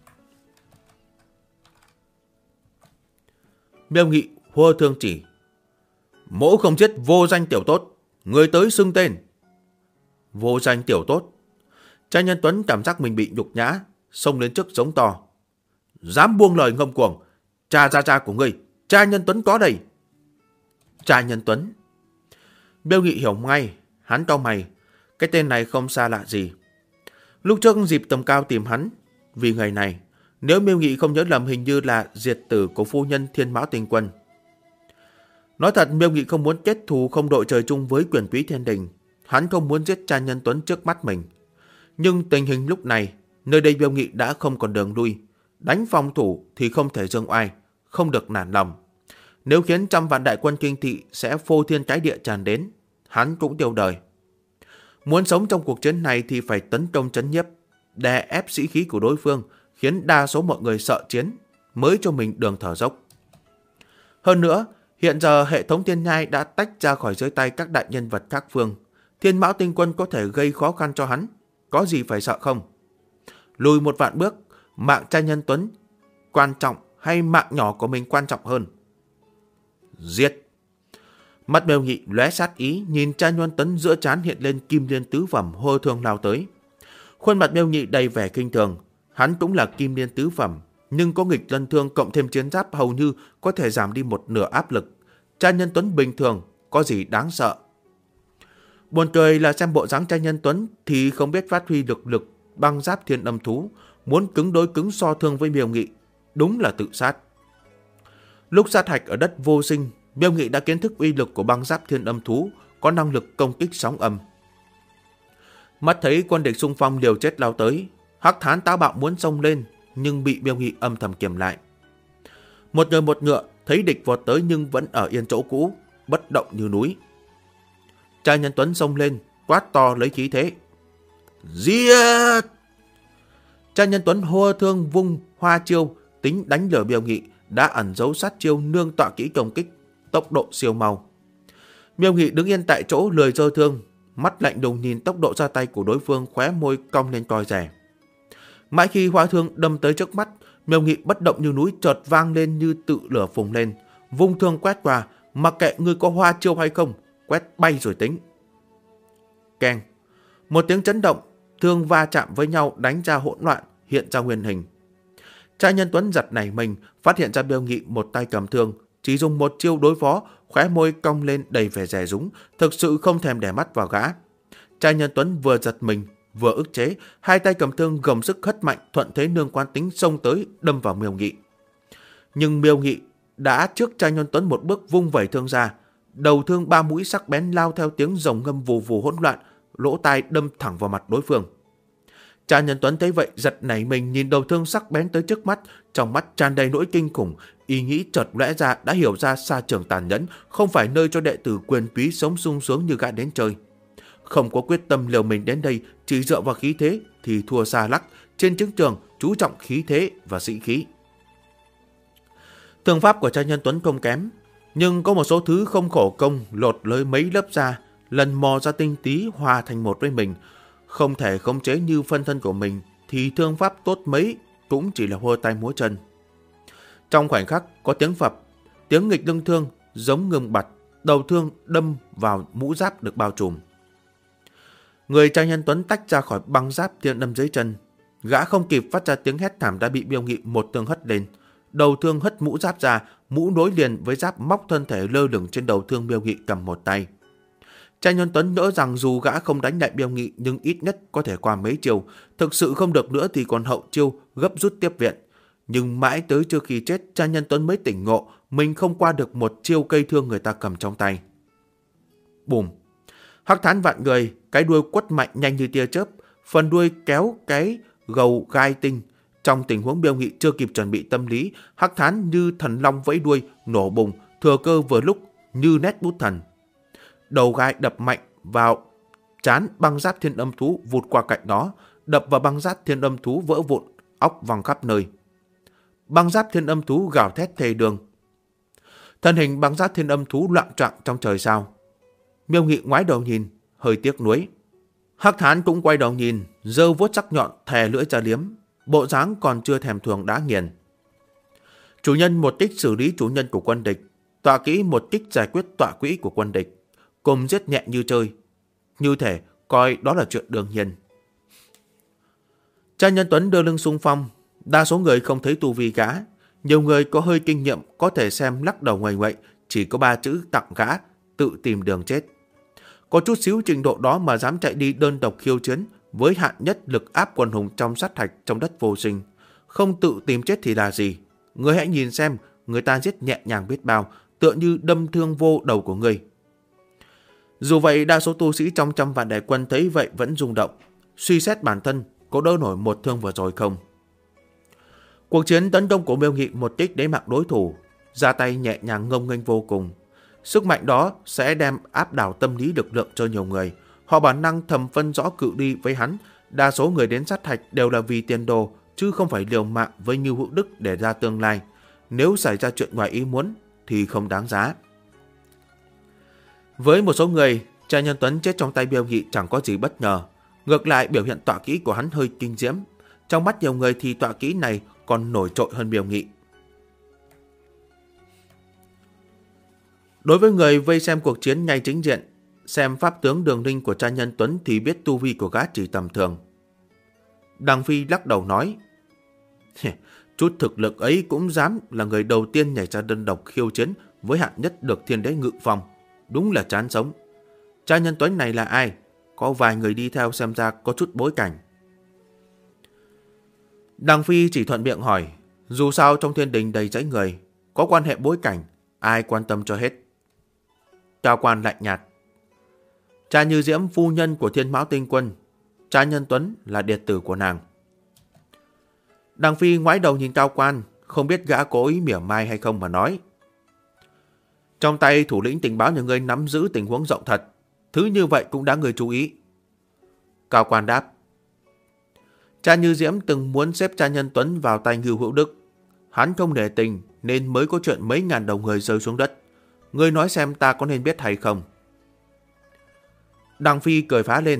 [SPEAKER 1] Miêu Nghị hô thương chỉ: "Mỗ không giết vô danh tiểu tốt, người tới xưng tên." Vô danh tiểu tốt. Cha nhân Tuấn cảm giác mình bị nhục nhã, xông lên trước giống to: "Dám buông lời ngông cuồng, cha của ngươi, cha nhân Tuấn có đây." Cha nhân Tuấn. Miêu Nghị hiểu ngay, hắn cau mày, cái tên này không xa lạ gì. Lúc trước Diệp Tầm Cao tìm hắn vì người này, nếu Miêu Nghị không nhớ lầm hình như là diệt tử của phu nhân Thiên Mão Tinh Quân. Nói thật, Miêu Nghị không muốn kết thù không đội trời chung với quyền quý thiên đình. Hắn không muốn giết cha nhân Tuấn trước mắt mình. Nhưng tình hình lúc này, nơi đây Miêu Nghị đã không còn đường lui. Đánh phòng thủ thì không thể dương oai, không được nản lòng. Nếu khiến trăm vạn đại quân kinh thị sẽ phô thiên cái địa tràn đến, hắn cũng tiêu đời. Muốn sống trong cuộc chiến này thì phải tấn công trấn nhiếp, đè ép sĩ khí của đối phương, khiến đa số mọi người sợ chiến, mới cho mình đường thở dốc. Hơn nữa, hiện giờ hệ thống thiên nhai đã tách ra khỏi dưới tay các đại nhân vật các phương. Thiên Mão Tinh Quân có thể gây khó khăn cho hắn, có gì phải sợ không? Lùi một vạn bước, mạng cha nhân Tuấn quan trọng hay mạng nhỏ của mình quan trọng hơn? Giết! Mắt Miêu Nghị lóe sát ý, nhìn cha nhân Tuấn giữa trán hiện lên kim liên tứ phẩm hô thương lao tới. Khuôn mặt Miêu Nghị đầy vẻ kinh thường, hắn cũng là kim liên tứ phẩm, nhưng có nghịch lân thương cộng thêm chiến giáp hầu như có thể giảm đi một nửa áp lực. Cha nhân Tuấn bình thường, có gì đáng sợ? Buồn cười là xem bộ dáng cha nhân Tuấn thì không biết phát huy lực băng giáp thiên âm thú, muốn cứng đối cứng so thương với Miêu Nghị, đúng là tự sát. Lúc sát hạch ở đất Vô Sinh, Miêu Nghị đã kiến thức uy lực của băng giáp thiên âm thú, có năng lực công kích sóng âm. Mắt thấy quân địch xung phong liều chết lao tới, Hắc Thán táo bạo muốn xông lên, nhưng bị Miêu Nghị âm thầm kiềm lại. Một người một ngựa thấy địch vọt tới nhưng vẫn ở yên chỗ cũ, bất động như núi. Cha nhân Tuấn xông lên, quát to lấy khí thế: Giết! Cha Nhân Tuấn hô thương vung hoa chiêu, tính đánh lừa Miêu Nghị, đã ẩn giấu sát chiêu nương tọa kỹ công kích, tốc độ siêu mau. Miêu Nghị đứng yên tại chỗ lười giơ thương, mắt lạnh lùng nhìn tốc độ ra tay của đối phương, khóe môi cong lên coi rẻ. Mãi khi hoa thương đâm tới trước mắt, Miêu Nghị bất động như núi, chợt vang lên như tự lửa phùng lên, vung thương quét qua, mặc kệ ngươi có hoa chiêu hay không, quét bay rồi tính. Keng, một tiếng chấn động, thương va chạm với nhau đánh ra hỗn loạn, hiện ra nguyên hình. Cha Nhân Tuấn giật nảy mình, phát hiện ra Miêu Nghị một tay cầm thương, chỉ dùng một chiêu đối phó, khóe môi cong lên đầy vẻ dè dúng, thực sự không thèm để mắt vào gã. Cha Nhân Tuấn vừa giật mình, vừa ức chế, hai tay cầm thương gồng sức hất mạnh, thuận thế nương quán tính xông tới đâm vào Miêu Nghị. Nhưng Miêu Nghị đã trước Cha Nhân Tuấn một bước vung vẩy thương ra, đầu thương ba mũi sắc bén lao theo tiếng rồng ngâm vù vù hỗn loạn, lỗ tai đâm thẳng vào mặt đối phương. Cha Nhân Tuấn thấy vậy giật nảy mình, nhìn đầu thương sắc bén tới trước mắt, trong mắt tràn đầy nỗi kinh khủng, ý nghĩ chợt lóe ra, đã hiểu ra sa trường tàn nhẫn không phải nơi cho đệ tử quyền quý sống sung sướng như gã đến chơi. Không có quyết tâm liều mình đến đây, chỉ dựa vào khí thế thì thua xa lắc. Trên chiến trường chú trọng khí thế và sĩ khí. Thương pháp của Cha Nhân Tuấn không kém, nhưng có một số thứ không khổ công lột lấy mấy lớp da, lần mò ra tinh tí hòa thành một với mình. Không thể khống chế như phân thân của mình thì thương pháp tốt mấy cũng chỉ là hô tay múa chân. Trong khoảnh khắc có tiếng phập, tiếng nghịch lưng thương giống ngừng bặt, đầu thương đâm vào mũ giáp được bao trùm. Người Cha Nhân Tuấn tách ra khỏi băng giáp thiên đâm dưới chân. Gã không kịp phát ra tiếng hét thảm đã bị Miêu Nghị một thương hất lên. Đầu thương hất mũ giáp ra, mũ nối liền với giáp móc thân thể lơ lửng trên đầu thương. Miêu Nghị cầm một tay. Cha Nhân Tuấn ngỡ rằng dù gã không đánh lại Miêu Nghị nhưng ít nhất có thể qua mấy chiêu, thực sự không được nữa thì còn hậu chiêu gấp rút tiếp viện. Nhưng mãi tới trước khi chết, Cha Nhân Tuấn mới tỉnh ngộ mình không qua được một chiêu cây thương người ta cầm trong tay. Bùm! Hắc Thán vạn người, cái đuôi quất mạnh nhanh như tia chớp, phần đuôi kéo cái gầu gai tinh. Trong tình huống Miêu Nghị chưa kịp chuẩn bị tâm lý, Hắc Thán như thần long vẫy đuôi, nổ bùng, thừa cơ vừa lúc như nét bút thần. Đầu gai đập mạnh vào trán băng giáp thiên âm thú vụt qua cạnh đó, đập vào băng giáp thiên âm thú vỡ vụn, óc văng khắp nơi. Băng giáp thiên âm thú gào thét thề đường. Thân hình băng giáp thiên âm thú loạng choạng trong trời sao. Miêu Nghị ngoái đầu nhìn, hơi tiếc nuối. Hắc Thán cũng quay đầu nhìn, giơ vuốt sắc nhọn thè lưỡi ra liếm, bộ dáng còn chưa thèm thuồng đã nghiền. Chủ nhân một kích xử lý chủ nhân của quân địch, tọa kỹ một kích giải quyết tọa quỹ của quân địch, cùng giết nhẹ như chơi, như thể coi đó là chuyện đương nhiên. Cha Nhân Tuấn đưa lưng xung phong, đa số người không thấy tu vi gã, nhiều người có hơi kinh nghiệm có thể xem lắc đầu ngoầy ngoậy, chỉ có 3 chữ tặng gã, tự tìm đường chết. Có chút xíu trình độ đó mà dám chạy đi đơn độc khiêu chiến với hạn nhất lực áp quần hùng trong sát thạch trong đất vô sinh. Không tự tìm chết thì là gì? Người hãy nhìn xem, người ta giết nhẹ nhàng biết bao, tựa như đâm thương vô đầu của người. Dù vậy, đa số tu sĩ trong trăm vạn đại quân thấy vậy vẫn rung động. Suy xét bản thân, có đỡ nổi một thương vừa rồi không? Cuộc chiến tấn công của Miêu Nghị một kích đế mạng đối thủ, ra tay nhẹ nhàng ngông nghênh vô cùng. Sức mạnh đó sẽ đem áp đảo tâm lý lực lượng cho nhiều người. Họ bản năng thầm phân rõ cự ly với hắn. Đa số người đến sát thạch đều là vì tiền đồ, chứ không phải liều mạng với Ngưu Hữu Đức để ra tương lai. Nếu xảy ra chuyện ngoài ý muốn thì không đáng giá. Với một số người, Cha Nhân Tuấn chết trong tay Miêu Nghị chẳng có gì bất ngờ. Ngược lại, biểu hiện tọa kỹ của hắn hơi kinh diễm. Trong mắt nhiều người thì tọa kỹ này còn nổi trội hơn Miêu Nghị. Đối với người vây xem cuộc chiến ngay chính diện, xem pháp tướng đường linh của Cha Nhân Tuấn thì biết tu vi của gã chỉ tầm thường. Đằng Phi lắc đầu nói, chút thực lực ấy cũng dám là người đầu tiên nhảy ra đơn độc khiêu chiến với hạng nhất được thiên đế ngự phong. Đúng là chán sống. Cha Nhân Tuấn này là ai? Có vài người đi theo xem ra có chút bối cảnh. Đằng Phi chỉ thuận miệng hỏi, dù sao trong thiên đình đầy dãy người, có quan hệ bối cảnh, ai quan tâm cho hết. Cao Quan lạnh nhạt, Cha Như Diễm phu nhân của Thiên Mão Tinh Quân, Cha Nhân Tuấn là điệt tử của nàng. Đằng Phi ngoái đầu nhìn Cao Quan, không biết gã có ý mỉa mai hay không mà nói, trong tay thủ lĩnh tình báo nhà ngươi nắm giữ tình huống rộng thật, thứ như vậy cũng đã người chú ý. Cao Quan đáp, Cha Như Diễm từng muốn xếp cha Nhân Tuấn vào tay Ngưu Hữu Đức. Hắn không để tình nên mới có chuyện mấy ngàn đầu người rơi xuống đất. Ngươi nói xem ta có nên biết hay không? Đằng Phi cười phá lên.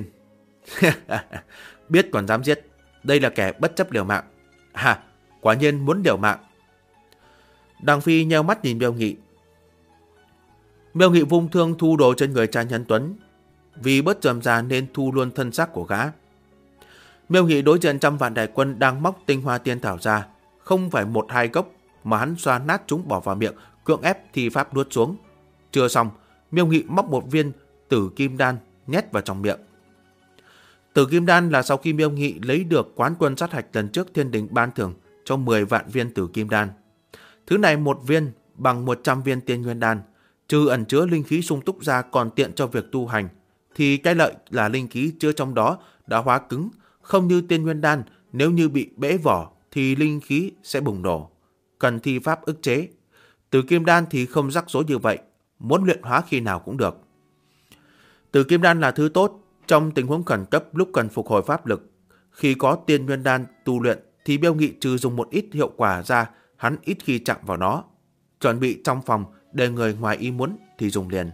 [SPEAKER 1] Biết còn dám giết. Đây là kẻ bất chấp liều mạng. Quả nhiên muốn liều mạng. Đằng Phi nheo mắt nhìn Miêu Nghị. Miêu Nghị vung thương thu đồ trên người cha Nhân Tuấn. Vì bớt rườm rà nên thu luôn thân xác của gã. Miêu Nghị đối diện trăm vạn đại quân đang móc tinh hoa tiên thảo ra. Không phải một hai gốc mà hắn xoa nát chúng bỏ vào miệng, cưỡng ép thi pháp nuốt xuống. Chưa xong, Miêu Nghị móc một viên tử kim đan nhét vào trong miệng. Tử kim đan là sau khi Miêu Nghị lấy được quán quân sát hạch lần trước thiên đình ban thưởng cho 10 vạn viên tử kim đan. Thứ này một viên bằng 100 viên tiên nguyên đan, trừ ẩn chứa linh khí sung túc ra còn tiện cho việc tu hành, thì cái lợi là linh khí chứa trong đó đã hóa cứng, không như tiên nguyên đan, nếu như bị bẽ vỏ thì linh khí sẽ bùng nổ, cần thi pháp ức chế. Tử kim đan thì không rắc rối như vậy, muốn luyện hóa khi nào cũng được. Tử kim đan là thứ tốt trong tình huống khẩn cấp lúc cần phục hồi pháp lực. Khi có tiên nguyên đan tu luyện thì Miêu Nghị trừ dùng một ít hiệu quả ra, hắn ít khi chạm vào nó. Chuẩn bị trong phòng để người ngoài ý muốn thì dùng liền.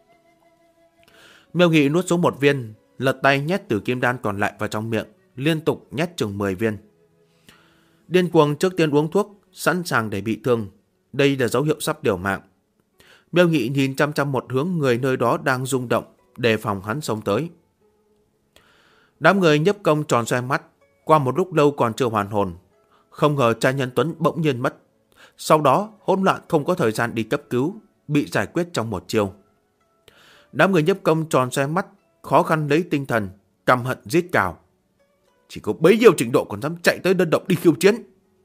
[SPEAKER 1] Miêu Nghị nuốt xuống một viên, lật tay nhét tử kim đan còn lại vào trong miệng, liên tục nhét chừng 10 viên. Điên cuồng trước tiên uống thuốc, sẵn sàng để bị thương. Đây là dấu hiệu sắp liều mạng. Miêu Nghị nhìn chăm chăm một hướng người nơi đó đang rung động, đề phòng hắn xông tới. Đám người Nhiếp Công tròn xoe mắt, qua một lúc lâu còn chưa hoàn hồn. Không ngờ cha Nhân Tuấn bỗng nhiên mất. Sau đó hỗn loạn không có thời gian đi cấp cứu, bị giải quyết trong một chiều. Đám người Nhiếp Công tròn xoe mắt, khó khăn lấy tinh thần, căm hận giết cào. Chỉ có bấy nhiêu trình độ còn dám chạy tới đơn độc đi khiêu chiến.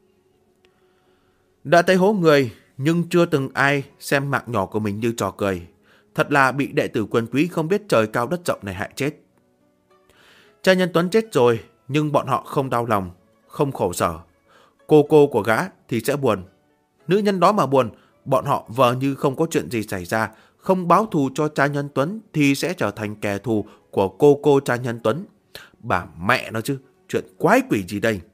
[SPEAKER 1] Đã thấy hố người, nhưng chưa từng ai xem mạng nhỏ của mình như trò cười. Thật là bị đệ tử Quân Quý không biết trời cao đất rộng này hại chết. Cha Nhân Tuấn chết rồi, nhưng bọn họ không đau lòng, không khổ sở. Cô của gã thì sẽ buồn. Nữ nhân đó mà buồn, bọn họ vờ như không có chuyện gì xảy ra, không báo thù cho cha Nhân Tuấn thì sẽ trở thành kẻ thù của cô cha Nhân Tuấn. Bà mẹ nó chứ, chuyện quái quỷ gì đây?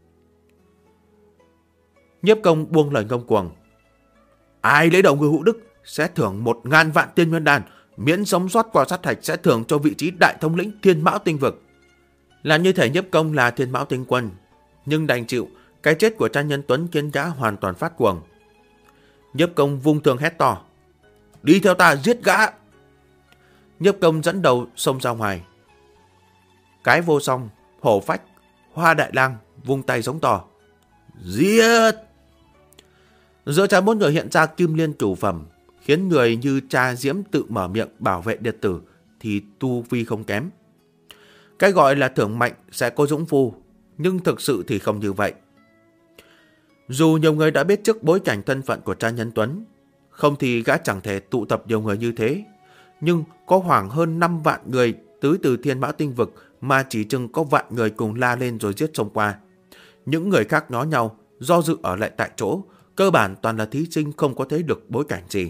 [SPEAKER 1] Nhiếp Công buông lời ngông cuồng. Ai lấy đầu Ngưu Hữu Đức sẽ thưởng 1000 vạn tiên nguyên đan, miễn sống sót qua sát hạch sẽ thưởng cho vị trí đại thống lĩnh Thiên Mão Tinh Vực. Làm như thể Nhiếp Công là Thiên Mão Tinh Quân, nhưng đành chịu cái chết của cha Nhân Tuấn khiến gã hoàn toàn phát cuồng. Nhiếp Công vung thương hét to. Đi theo ta giết gã! Nhiếp Công dẫn đầu xông ra ngoài. Cái Vô Song, Hổ Phách, Hoa Đại Lang vung tay giống to. Giết! Giữa cha bốn người hiện ra kim liên chủ phẩm, khiến người như cha Diễm tự mở miệng bảo vệ đệ tử thì tu vi không kém. Cái gọi là thưởng mạnh sẽ có dũng phu, nhưng thực sự thì không như vậy. Dù nhiều người đã biết trước bối cảnh thân phận của cha Nhân Tuấn, không thì gã chẳng thể tụ tập nhiều người như thế. Nhưng có khoảng hơn 5 vạn người tới từ Thiên Mão Tinh Vực mà chỉ chừng có vạn người cùng la lên rồi giết xông qua. Những người khác nói nhau, do dự ở lại tại chỗ, cơ bản toàn là thí sinh không có thấy được bối cảnh gì.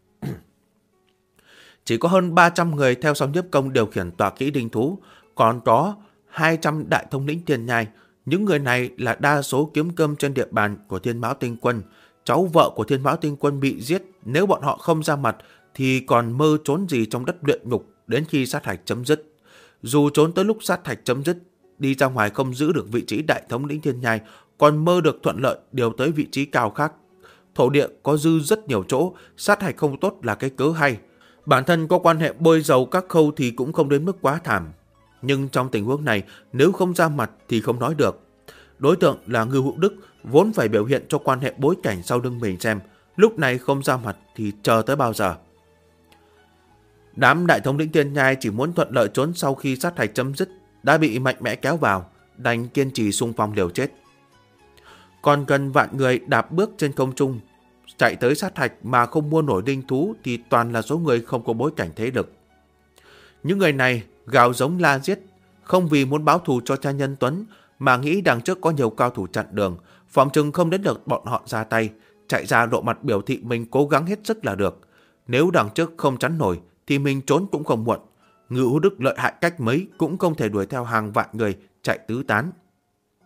[SPEAKER 1] Chỉ có hơn 300 người theo sau Nhiếp Công điều khiển tọa kỹ đinh thú, còn có 200 đại thống lĩnh Thiên Nhai. Những người này là đa số kiếm cơm trên địa bàn của Thiên Mão Tinh Quân. Cháu vợ của Thiên Mão Tinh Quân bị giết, nếu bọn họ không ra mặt thì còn mơ trốn gì trong đất luyện ngục đến khi sát hạch chấm dứt. Dù trốn tới lúc sát hạch chấm dứt, đi ra ngoài không giữ được vị trí đại thống lĩnh Thiên Nhai, còn mơ được thuận lợi điều tới vị trí cao khác. Thổ địa có dư rất nhiều chỗ, sát hạch không tốt là cái cớ hay. Bản thân có quan hệ bôi dầu các khâu thì cũng không đến mức quá thảm. Nhưng trong tình huống này, nếu không ra mặt thì không nói được. Đối tượng là Ngưu Hữu Đức, vốn phải biểu hiện cho quan hệ bối cảnh sau lưng mình xem. Lúc này không ra mặt thì chờ tới bao giờ? Đám đại thống lĩnh Thiên Nhai chỉ muốn thuận lợi trốn sau khi sát hạch chấm dứt, đã bị mạnh mẽ kéo vào, đành kiên trì xung phong liều chết. Còn gần vạn người đạp bước trên không trung, chạy tới sát hạch mà không mua nổi linh thú thì toàn là số người không có bối cảnh thế lực. Những người này gào giống la giết, không vì muốn báo thù cho cha Nhân Tuấn mà nghĩ đằng trước có nhiều cao thủ chặn đường, phòng chừng không đến được bọn họ ra tay, chạy ra lộ mặt biểu thị mình cố gắng hết sức là được. Nếu đằng trước không chắn nổi thì mình trốn cũng không muộn. Ngưu Hữu Đức lợi hại cách mấy cũng không thể đuổi theo hàng vạn người chạy tứ tán.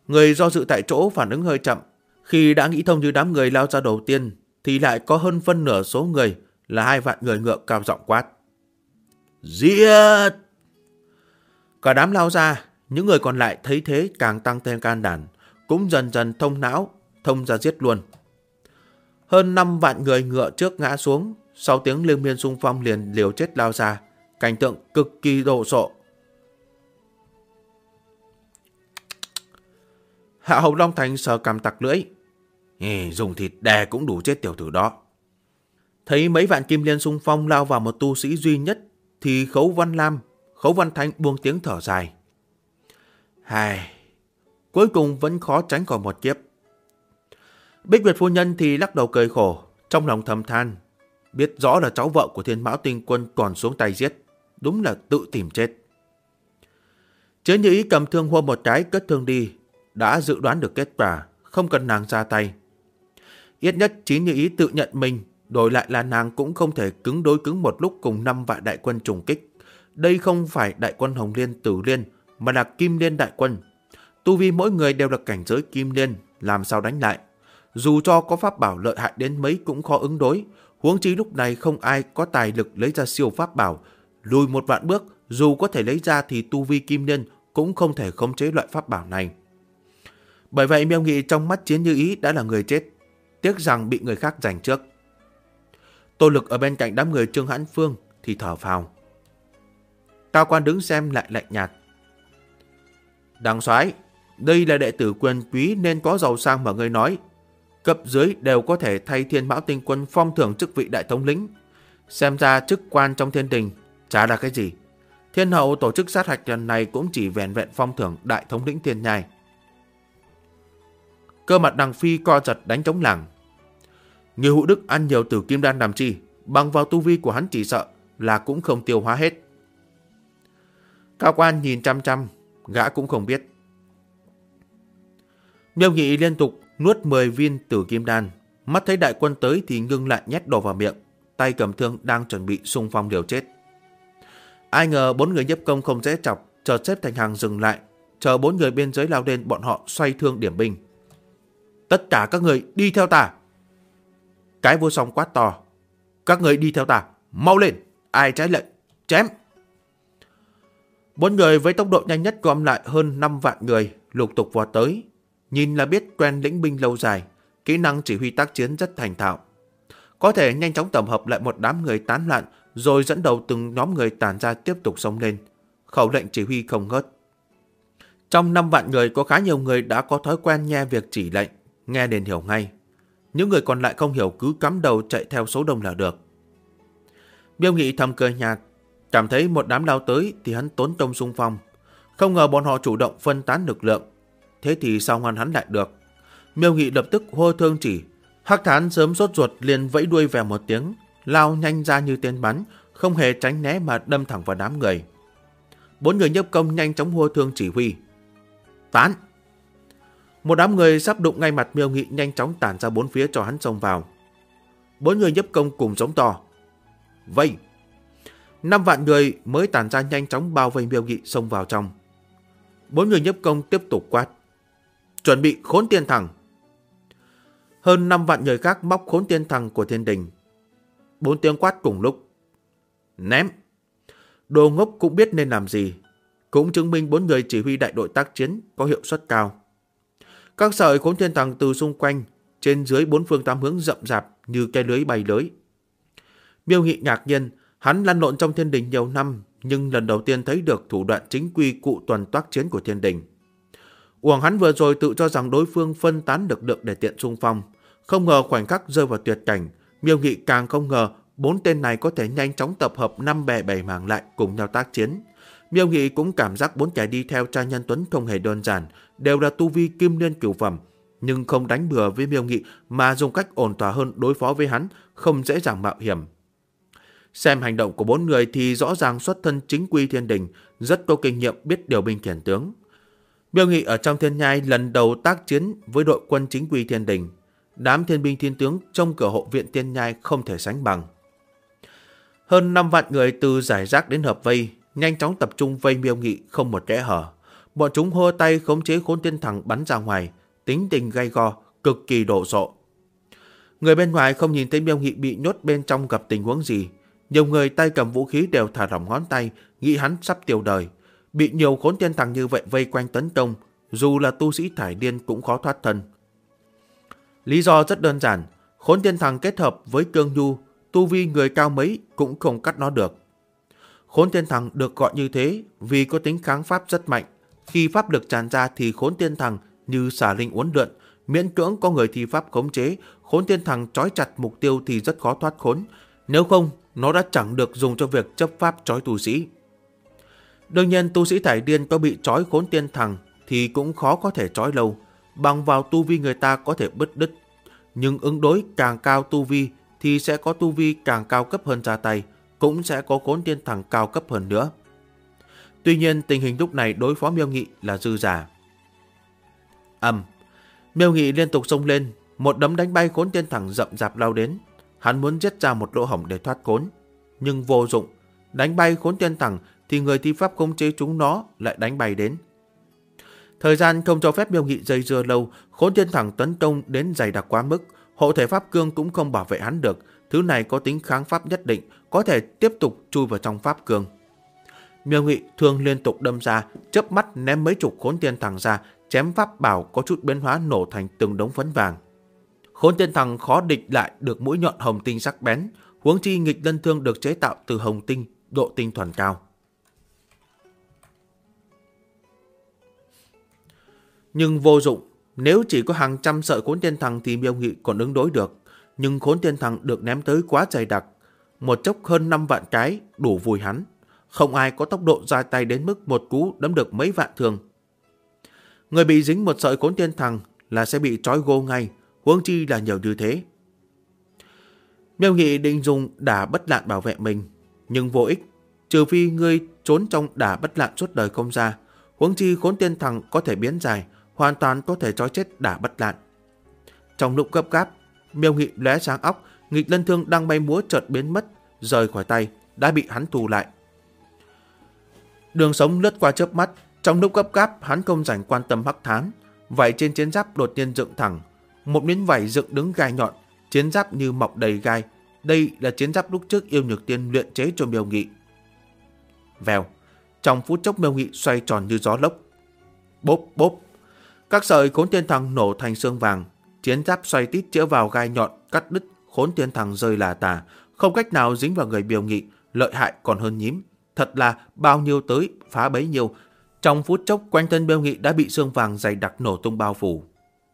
[SPEAKER 1] Người do dự tại chỗ phản ứng hơi chậm. Khi đã nghĩ thông như đám người lao ra đầu tiên, thì lại có hơn phân nửa số người là 2 vạn người ngựa cao giọng quát: giết! Cả đám lao ra, những người còn lại thấy thế càng tăng thêm can đảm, cũng dần dần thông não, thông ra giết luôn. Hơn 5 vạn người ngựa trước ngã xuống, sau tiếng liên miên xung phong liền liều chết lao ra, cảnh tượng cực kỳ đồ sộ. Hạ Hầu Long Thành sờ cằm tặc lưỡi: dùng thịt đè cũng đủ chết tiểu tử đó. Thấy mấy vạn kim liên xung phong lao vào một tu sĩ duy nhất, thì Khấu Văn Lam, Khấu Văn Thanh buông tiếng thở dài: cuối cùng vẫn khó tránh khỏi một kiếp. Bích Nguyệt phu nhân thì lắc đầu cười khổ, trong lòng thầm than, biết rõ là cháu vợ của Thiên Mão Tinh Quân còn xuống tay giết, đúng là tự tìm chết. Chiến Như Ý cầm thương hô một cái cất thương đi, đã dự đoán được kết quả, không cần nàng ra tay. Ít nhất Chiến Như Ý tự nhận mình, đổi lại là nàng cũng không thể cứng đối cứng một lúc cùng 5 vạn đại quân trùng kích. Đây không phải đại quân Hồng Liên Tử Liên, mà là Kim Liên đại quân. Tu vi mỗi người đều là cảnh giới Kim Liên, làm sao đánh lại? Dù cho có pháp bảo lợi hại đến mấy cũng khó ứng đối, huống chi lúc này không ai có tài lực lấy ra siêu pháp bảo. Lùi một vạn bước, dù có thể lấy ra thì tu vi Kim Liên cũng không thể khống chế loại pháp bảo này. Bởi vậy Miêu Nghị trong mắt Chiến Như Ý đã là người chết, tiếc rằng bị người khác giành trước. Tô Lực ở bên cạnh đám người Trương Hãn Phương thì thở phào. Cao Quan đứng xem lại lạnh nhạt: Đặng soái, đây là đệ tử quyền quý nên có giàu sang mà ngươi nói. Cấp dưới đều có thể thay Thiên Mão Tinh Quân phong thưởng chức vị đại thống lĩnh. Xem ra chức quan trong thiên đình chả là cái gì. Thiên hậu tổ chức sát hạch lần này cũng chỉ vẹn vẹn phong thưởng đại thống lĩnh thiên nhai. Cơ mặt Đằng Phi co giật đánh trống lảng: Người Hữu Đức ăn nhiều tử kim đan làm chi, bằng vào tu vi của hắn chỉ sợ là cũng không tiêu hóa hết. Cao Quan nhìn chăm chăm, gã cũng không biết. Miêu Nghị liên tục nuốt 10 viên tử kim đan, mắt thấy đại quân tới thì ngưng lại nhét đồ vào miệng, tay cầm thương đang chuẩn bị xung phong liều chết. Ai ngờ 4 người Nhiếp Công không dễ chọc, chợt xếp thành hàng dừng lại, chờ 4 người bên dưới lao lên, bọn họ xoay thương điểm binh. Tất cả các người đi theo ta! Cái Vô Song quát to: Các người đi theo ta, mau lên, ai trái lệnh, chém! 4 người với tốc độ nhanh nhất gom lại hơn 5 vạn người, lục tục vọt tới. Nhìn là biết quen lĩnh binh lâu dài, kỹ năng chỉ huy tác chiến rất thành thạo. Có thể nhanh chóng tổng hợp lại một đám người tán loạn, rồi dẫn đầu từng nhóm người tản ra tiếp tục xông lên. Khẩu lệnh chỉ huy không ngớt. Trong 5 vạn người có khá nhiều người đã có thói quen nghe việc chỉ lệnh, nghe liền hiểu ngay. Những người còn lại không hiểu cứ cắm đầu chạy theo số đông là được. Miêu Nghị thầm cười nhạt, cảm thấy một đám lao tới thì hắn tốn công xung phong. Không ngờ bọn họ chủ động phân tán lực lượng. Thế thì sao ngăn hắn lại được? Miêu Nghị lập tức hô thương chỉ. Hắc Thán sớm sốt ruột liền vẫy đuôi vèo một tiếng, lao nhanh ra như tên bắn, không hề tránh né mà đâm thẳng vào đám người. 4 người Nhiếp Công nhanh chóng hô thương chỉ huy. Tán! Một đám người sắp đụng ngay mặt Miêu Nghị nhanh chóng tản ra 4 phía cho hắn xông vào. 4 người Nhiếp Công cùng giống to: Vây! 5 vạn người mới tản ra nhanh chóng bao vây Miêu Nghị xông vào trong. 4 người Nhiếp Công tiếp tục quát: Chuẩn bị Khốn Tiên Thằng! Hơn 5 vạn người khác móc Khốn Tiên Thằng của thiên đình. 4 tiếng quát cùng lúc. Ném! Đồ ngốc cũng biết nên làm gì. Cũng chứng minh 4 người chỉ huy đại đội tác chiến có hiệu suất cao. Các sợi Khốn Tiên Thằng từ xung quanh, trên dưới 4 phương 8 hướng rậm rạp như cái lưới bay lưới. Miêu Nghị ngạc nhiên, hắn lăn lộn trong thiên đình nhiều năm, nhưng lần đầu tiên thấy được thủ đoạn chính quy cụ tuần tác chiến của thiên đình. Uổng hắn vừa rồi tự cho rằng đối phương phân tán lực lượng để tiện xung phong, không ngờ khoảnh khắc rơi vào tuyệt cảnh. Miêu Nghị càng không ngờ 4 tên này có thể nhanh chóng tập hợp 5 bè 7 mảng lại cùng nhau tác chiến. Miêu Nghị cũng cảm giác 4 kẻ đi theo Tra Nhân Tuấn không hề đơn giản, đều là tu vi kim liên cửu phẩm, nhưng không đánh bừa với Miêu Nghị mà dùng cách ổn thỏa hơn đối phó với hắn, không dễ dàng mạo hiểm. Xem hành động của 4 người thì rõ ràng xuất thân chính quy thiên đình, rất có kinh nghiệm biết điều binh khiển tướng. Miêu Nghị ở trong thiên nhai lần đầu tác chiến với đội quân chính quy thiên đình, đám thiên binh thiên tướng trong cửa hộ viện thiên nhai không thể sánh bằng. Hơn 5 vạn người từ giải rác đến hợp vây, nhanh chóng tập trung vây Miêu Nghị không một kẽ hở. Bọn chúng hô tay khống chế Khốn Tiên Thằng bắn ra ngoài, tính tình gay go, cực kỳ đồ sộ. Người bên ngoài không nhìn thấy Miêu Nghị bị nhốt bên trong gặp tình huống gì. Nhiều người tay cầm vũ khí đều thả lỏng ngón tay, nghĩ hắn sắp tiêu đời. Bị nhiều Khốn Tiên Thằng như vậy vây quanh tấn công, dù là tu sĩ thải điên cũng khó thoát thân. Lý do rất đơn giản, Khốn Tiên Thằng kết hợp với Cương Nhu, tu vi người cao mấy cũng không cắt nó được. Khốn Tiên Thằng được gọi như thế vì có tính kháng pháp rất mạnh. Khi pháp lực tràn ra thì Khốn Tiên Thằng như xà linh uốn lượn, miễn cưỡng có người thi pháp khống chế. Khốn Tiên Thằng trói chặt mục tiêu thì rất khó thoát khốn. Nếu không, nó đã chẳng được dùng cho việc chấp pháp trói tu sĩ. Đương nhiên, tu sĩ thải điên có bị trói Khốn Tiên Thằng thì cũng khó có thể trói lâu. Bằng vào tu vi người ta có thể bứt đứt. Nhưng ứng đối càng cao tu vi thì sẽ có tu vi càng cao cấp hơn ra tay, cũng sẽ có Khốn Tiên Thằng cao cấp hơn nữa. Tuy nhiên, tình hình lúc này đối phó Miêu Nghị là dư giả. Miêu Nghị liên tục xông lên, một đấm đánh bay Khốn Tiên Thằng rậm rạp lao đến. Hắn muốn giết ra một lỗ hổng để thoát khốn, nhưng vô dụng. Đánh bay Khốn Tiên Thằng thì người thi pháp khống chế chúng nó lại đánh bay đến. Thời gian không cho phép Miêu Nghị dây dưa lâu, Khốn Tiên Thằng tấn công đến dày đặc quá mức, hộ thể pháp cương cũng không bảo vệ hắn được. Thứ này có tính kháng pháp nhất định, có thể tiếp tục chui vào trong pháp cương. Miêu Nghị thường liên tục đâm ra, chớp mắt ném mấy chục Khốn Tiên Thằng ra, chém pháp bảo có chút biến hóa nổ thành từng đống phấn vàng. Khốn Tiên Thằng khó địch lại được mũi nhọn hồng tinh sắc bén, huống chi nghịch lân thương được chế tạo từ hồng tinh, độ tinh thuần cao. Nhưng vô dụng, nếu chỉ có hàng trăm sợi Khốn Tiên Thằng thì Miêu Nghị còn ứng đối được, nhưng Khốn Tiên Thằng được ném tới quá dày đặc, một chốc hơn 5 vạn cái đủ vùi hắn. Không ai có tốc độ ra tay đến mức một cú đấm được mấy vạn thương. Người bị dính một sợi Khốn Tiên Thằng là sẽ bị trói gô ngay, huống chi là nhiều như thế. Miêu Nghị định dùng đả bất lạn bảo vệ mình, nhưng vô ích, trừ phi ngươi trốn trong đả bất lạn suốt đời không ra, huống chi Khốn Tiên Thằng có thể biến dài, hoàn toàn có thể trói chết đả bất lạn. Trong lúc gấp gáp, Miêu Nghị lóe sáng óc, nghịch lân thương đang bay múa chợt biến mất, rời khỏi tay, đã bị hắn thu lại. Đường sống lướt qua chớp mắt, trong lúc gấp gáp hắn không rảnh quan tâm hắc thán, vảy trên chiến giáp đột nhiên dựng thẳng, một miếng vảy dựng đứng gai nhọn, chiến giáp như mọc đầy gai. Đây là chiến giáp lúc trước Yêu Nhược Tiên luyện chế cho Miêu Nghị. Vèo, trong phút chốc Miêu Nghị xoay tròn như gió lốc. Bốp bốp, các sợi Khốn Tiên Thằng nổ thành xương vàng, chiến giáp xoay tít chĩa vào gai nhọn cắt đứt, Khốn Tiên Thằng rơi là tả, không cách nào dính vào người Miêu Nghị, lợi hại còn hơn nhím. Thật là bao nhiêu tới phá bấy nhiêu. Trong phút chốc quanh thân Miêu Nghị đã bị xương vàng dày đặc nổ tung bao phủ.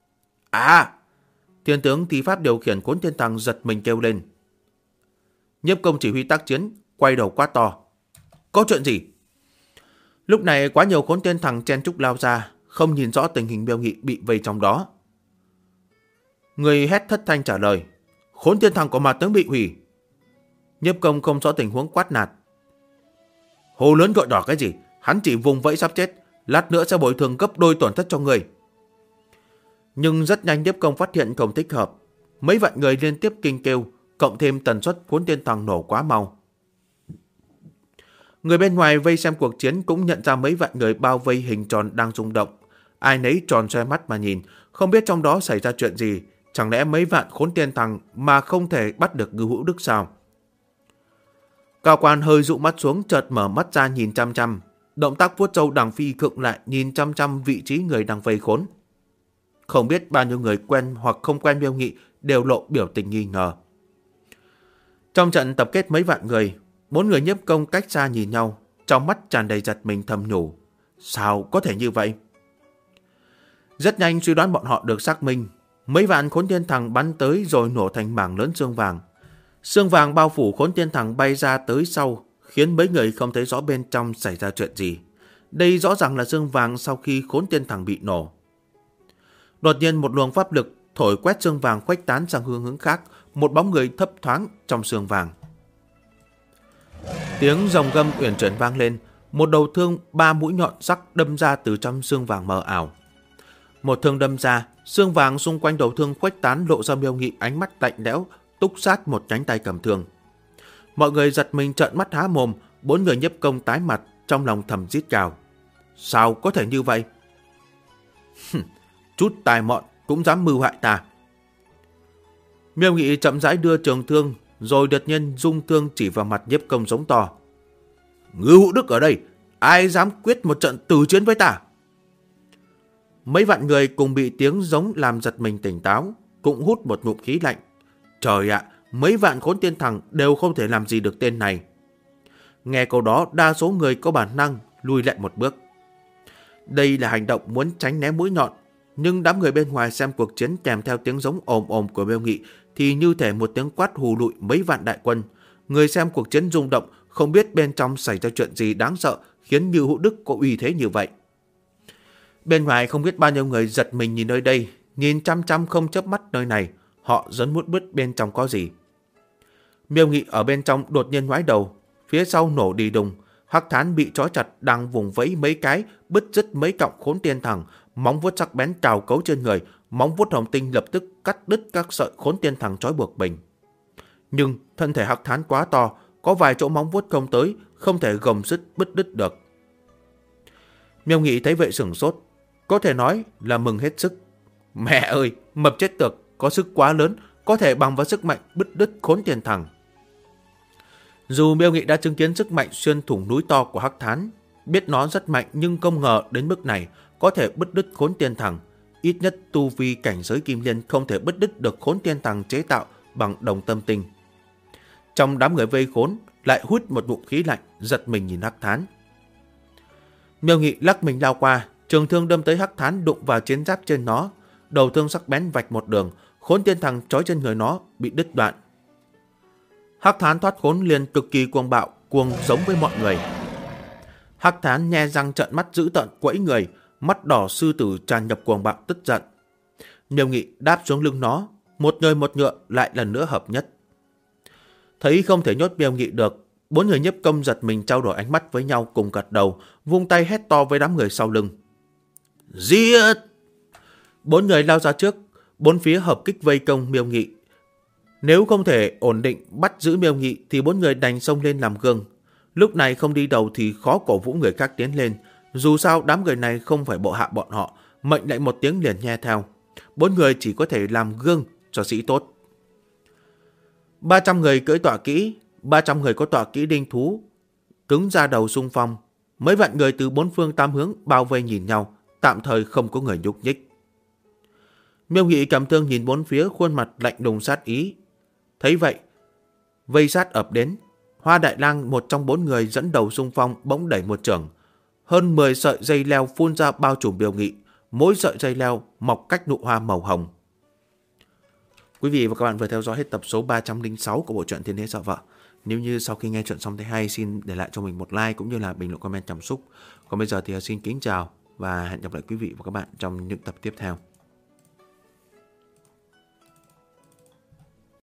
[SPEAKER 1] Thiên tướng thi pháp điều khiển Khốn Tiên Thằng giật mình kêu lên. Nhiếp Công chỉ huy tác chiến quay đầu quát to. Có chuyện gì? Lúc này quá nhiều Khốn Tiên Thằng chen chúc lao ra, không nhìn rõ tình hình Miêu Nghị bị vây trong đó. Người hét thất thanh trả lời. Khốn Tiên Thằng của mà tướng bị hủy. Nhiếp Công không rõ tình huống quát nạt. Hồ lớn gọi đỏ cái gì? Hắn chỉ vùng vẫy sắp chết, lát nữa sẽ bồi thường gấp đôi tổn thất cho người. Nhưng rất nhanh Nhiếp Công phát hiện không thích hợp. Mấy vạn người liên tiếp kinh kêu, cộng thêm tần suất Khốn Tiên Thằng nổ quá mau. Người bên ngoài vây xem cuộc chiến cũng nhận ra mấy vạn người bao vây hình tròn đang rung động. Ai nấy tròn xoe mắt mà nhìn, không biết trong đó xảy ra chuyện gì. Chẳng lẽ mấy vạn Khốn Tiên Thằng mà không thể bắt được Ngưu Hữu Đức sao? Cao quan hơi dụ mắt xuống, chợt mở mắt ra nhìn chăm chăm. Động tác vuốt râu đằng phi khựng lại, nhìn chăm chăm vị trí người đang vây khốn. Không biết bao nhiêu người quen hoặc không quen Miêu Nghị đều lộ biểu tình nghi ngờ. Trong trận tập kết mấy vạn người, 4 người Nhiếp Công cách xa nhìn nhau, trong mắt tràn đầy giật mình thầm nhủ. Sao có thể như vậy? Rất nhanh suy đoán bọn họ được xác minh. Mấy vạn Khốn Tiên Thằng bắn tới rồi nổ thành mảng lớn xương vàng. Xương vàng bao phủ Khốn Tiên Thằng bay ra tới sau, khiến mấy người không thấy rõ bên trong xảy ra chuyện gì. Đây rõ ràng là xương vàng sau khi Khốn Tiên Thằng bị nổ. Đột nhiên một luồng pháp lực thổi quét xương vàng khuếch tán sang hướng khác, một bóng người thấp thoáng trong xương vàng. Tiếng rồng gầm uyển chuyển vang lên, một đầu thương 3 mũi nhọn sắc đâm ra từ trong xương vàng mờ ảo. Một thương đâm ra, xương vàng xung quanh đầu thương khuếch tán lộ ra Miêu Nghị ánh mắt lạnh lẽo, túc sát một cánh tay cầm thương. Mọi người giật mình trợn mắt há mồm, 4 người Nhiếp Công tái mặt, trong lòng thầm rít gào. Sao có thể như vậy? Chút tài mọn cũng dám mưu hại ta. Miêu Nghị chậm rãi đưa trường thương, rồi đột nhiên dung thương chỉ vào mặt Nhiếp Công giống to. Ngư Hữu Đức ở đây, ai dám quyết một trận tử chiến với ta? Mấy vạn người cùng bị tiếng giống làm giật mình tỉnh táo, cũng hút một ngụm khí lạnh. Trời ạ, mấy vạn Khốn Tiên Thằng đều không thể làm gì được tên này. Nghe câu đó, đa số người có bản năng lùi lại một bước. Đây là hành động muốn tránh né mũi nhọn, nhưng đám người bên ngoài xem cuộc chiến kèm theo tiếng giống ồm ồm của Miêu Nghị thì như thể một tiếng quát hù lụi mấy vạn đại quân. Người xem cuộc chiến rung động, không biết bên trong xảy ra chuyện gì đáng sợ khiến Ngư Hữu Đức có uy thế như vậy. Bên ngoài không biết bao nhiêu người giật mình nhìn nơi đây, nhìn chăm chăm không chớp mắt nơi này, họ rất muốn biết bên trong có gì. Miêu Nghị ở bên trong đột nhiên ngoái đầu, phía sau nổ đi đùng, Hắc Thán bị trói chặt đang vùng vẫy mấy cái, bứt rứt mấy cọng Khốn Tiên Thằng, móng vuốt sắc bén cào cấu trên người, móng vuốt hồng tinh lập tức cắt đứt các sợi Khốn Tiên Thằng trói buộc mình. Nhưng thân thể Hắc Thán quá to, có vài chỗ móng vuốt không tới, không thể gồng dứt bứt đứt được. Miêu Nghị thấy vậy sửng sốt, có thể nói là mừng hết sức. Mẹ ơi, mập chết tiệt, có sức quá lớn, có thể bằng vào sức mạnh bứt đứt Khốn Tiên Thằng. Dù Miêu Nghị đã chứng kiến sức mạnh xuyên thủng núi to của Hắc Thán, biết nó rất mạnh nhưng không ngờ đến mức này có thể bứt đứt Khốn Tiên Thằng. Ít nhất tu vi cảnh giới Kim Liên không thể bứt đứt được Khốn Tiên Thằng chế tạo bằng đồng tâm tinh. Trong đám người vây khốn lại hút một ngụm khí lạnh, giật mình nhìn Hắc Thán. Miêu Nghị lắc mình lao qua, trường thương đâm tới Hắc Thán đụng vào chiến giáp trên nó, đầu thương sắc bén vạch một đường, Khốn Tiên Thằng trói trên người nó bị đứt đoạn. Hắc Thán thoát khốn liền cực kỳ cuồng bạo, cuồng giống với mọi người. Hắc Thán nhe răng trợn mắt dữ tợn quẫy người, mắt đỏ sư tử tràn ngập cuồng bạo tức giận. Miêu Nghị đáp xuống lưng nó, một người một ngựa lại lần nữa hợp nhất. Thấy không thể nhốt Miêu Nghị được, bốn người Nhiếp Công giật mình trao đổi ánh mắt với nhau cùng gật đầu, vung tay hét to với đám người sau lưng. Giết! Bốn người lao ra trước, bốn phía hợp kích vây công Miêu Nghị. Nếu không thể ổn định bắt giữ Miêu Nghị thì bốn người đành xông lên làm gương. Lúc này không đi đầu thì khó cổ vũ người khác tiến lên. Dù sao đám người này không phải bộ hạ bọn họ, mệnh lệnh một tiếng liền nghe theo. Bốn người chỉ có thể làm gương cho sĩ tốt. 300 người cưỡi tọa kỹ, 300 người có tọa kỹ đinh thú, cứng ra đầu xung phong. Mấy vạn người từ bốn phương tám hướng bao vây nhìn nhau, tạm thời không có người nhúc nhích. Miêu Nghị cầm thương nhìn bốn phía, khuôn mặt lạnh lùng sát ý. Thấy vậy, vây sát ập đến. Hoa Đại Lang, một trong bốn người dẫn đầu xung phong, bỗng đẩy một chưởng. Hơn 10 sợi dây leo phun ra bao trùm Miêu Nghị, mỗi sợi dây leo mọc cách nụ hoa màu hồng. Quý vị và các bạn vừa theo dõi hết tập số 306 của bộ truyện Thiên Đế Sợ Vợ. Nếu như sau khi nghe chuyện xong thấy hay, xin để lại cho mình một like cũng như là bình luận comment cảm xúc. Còn bây giờ thì xin kính chào và hẹn gặp lại quý vị và các bạn trong những tập tiếp theo.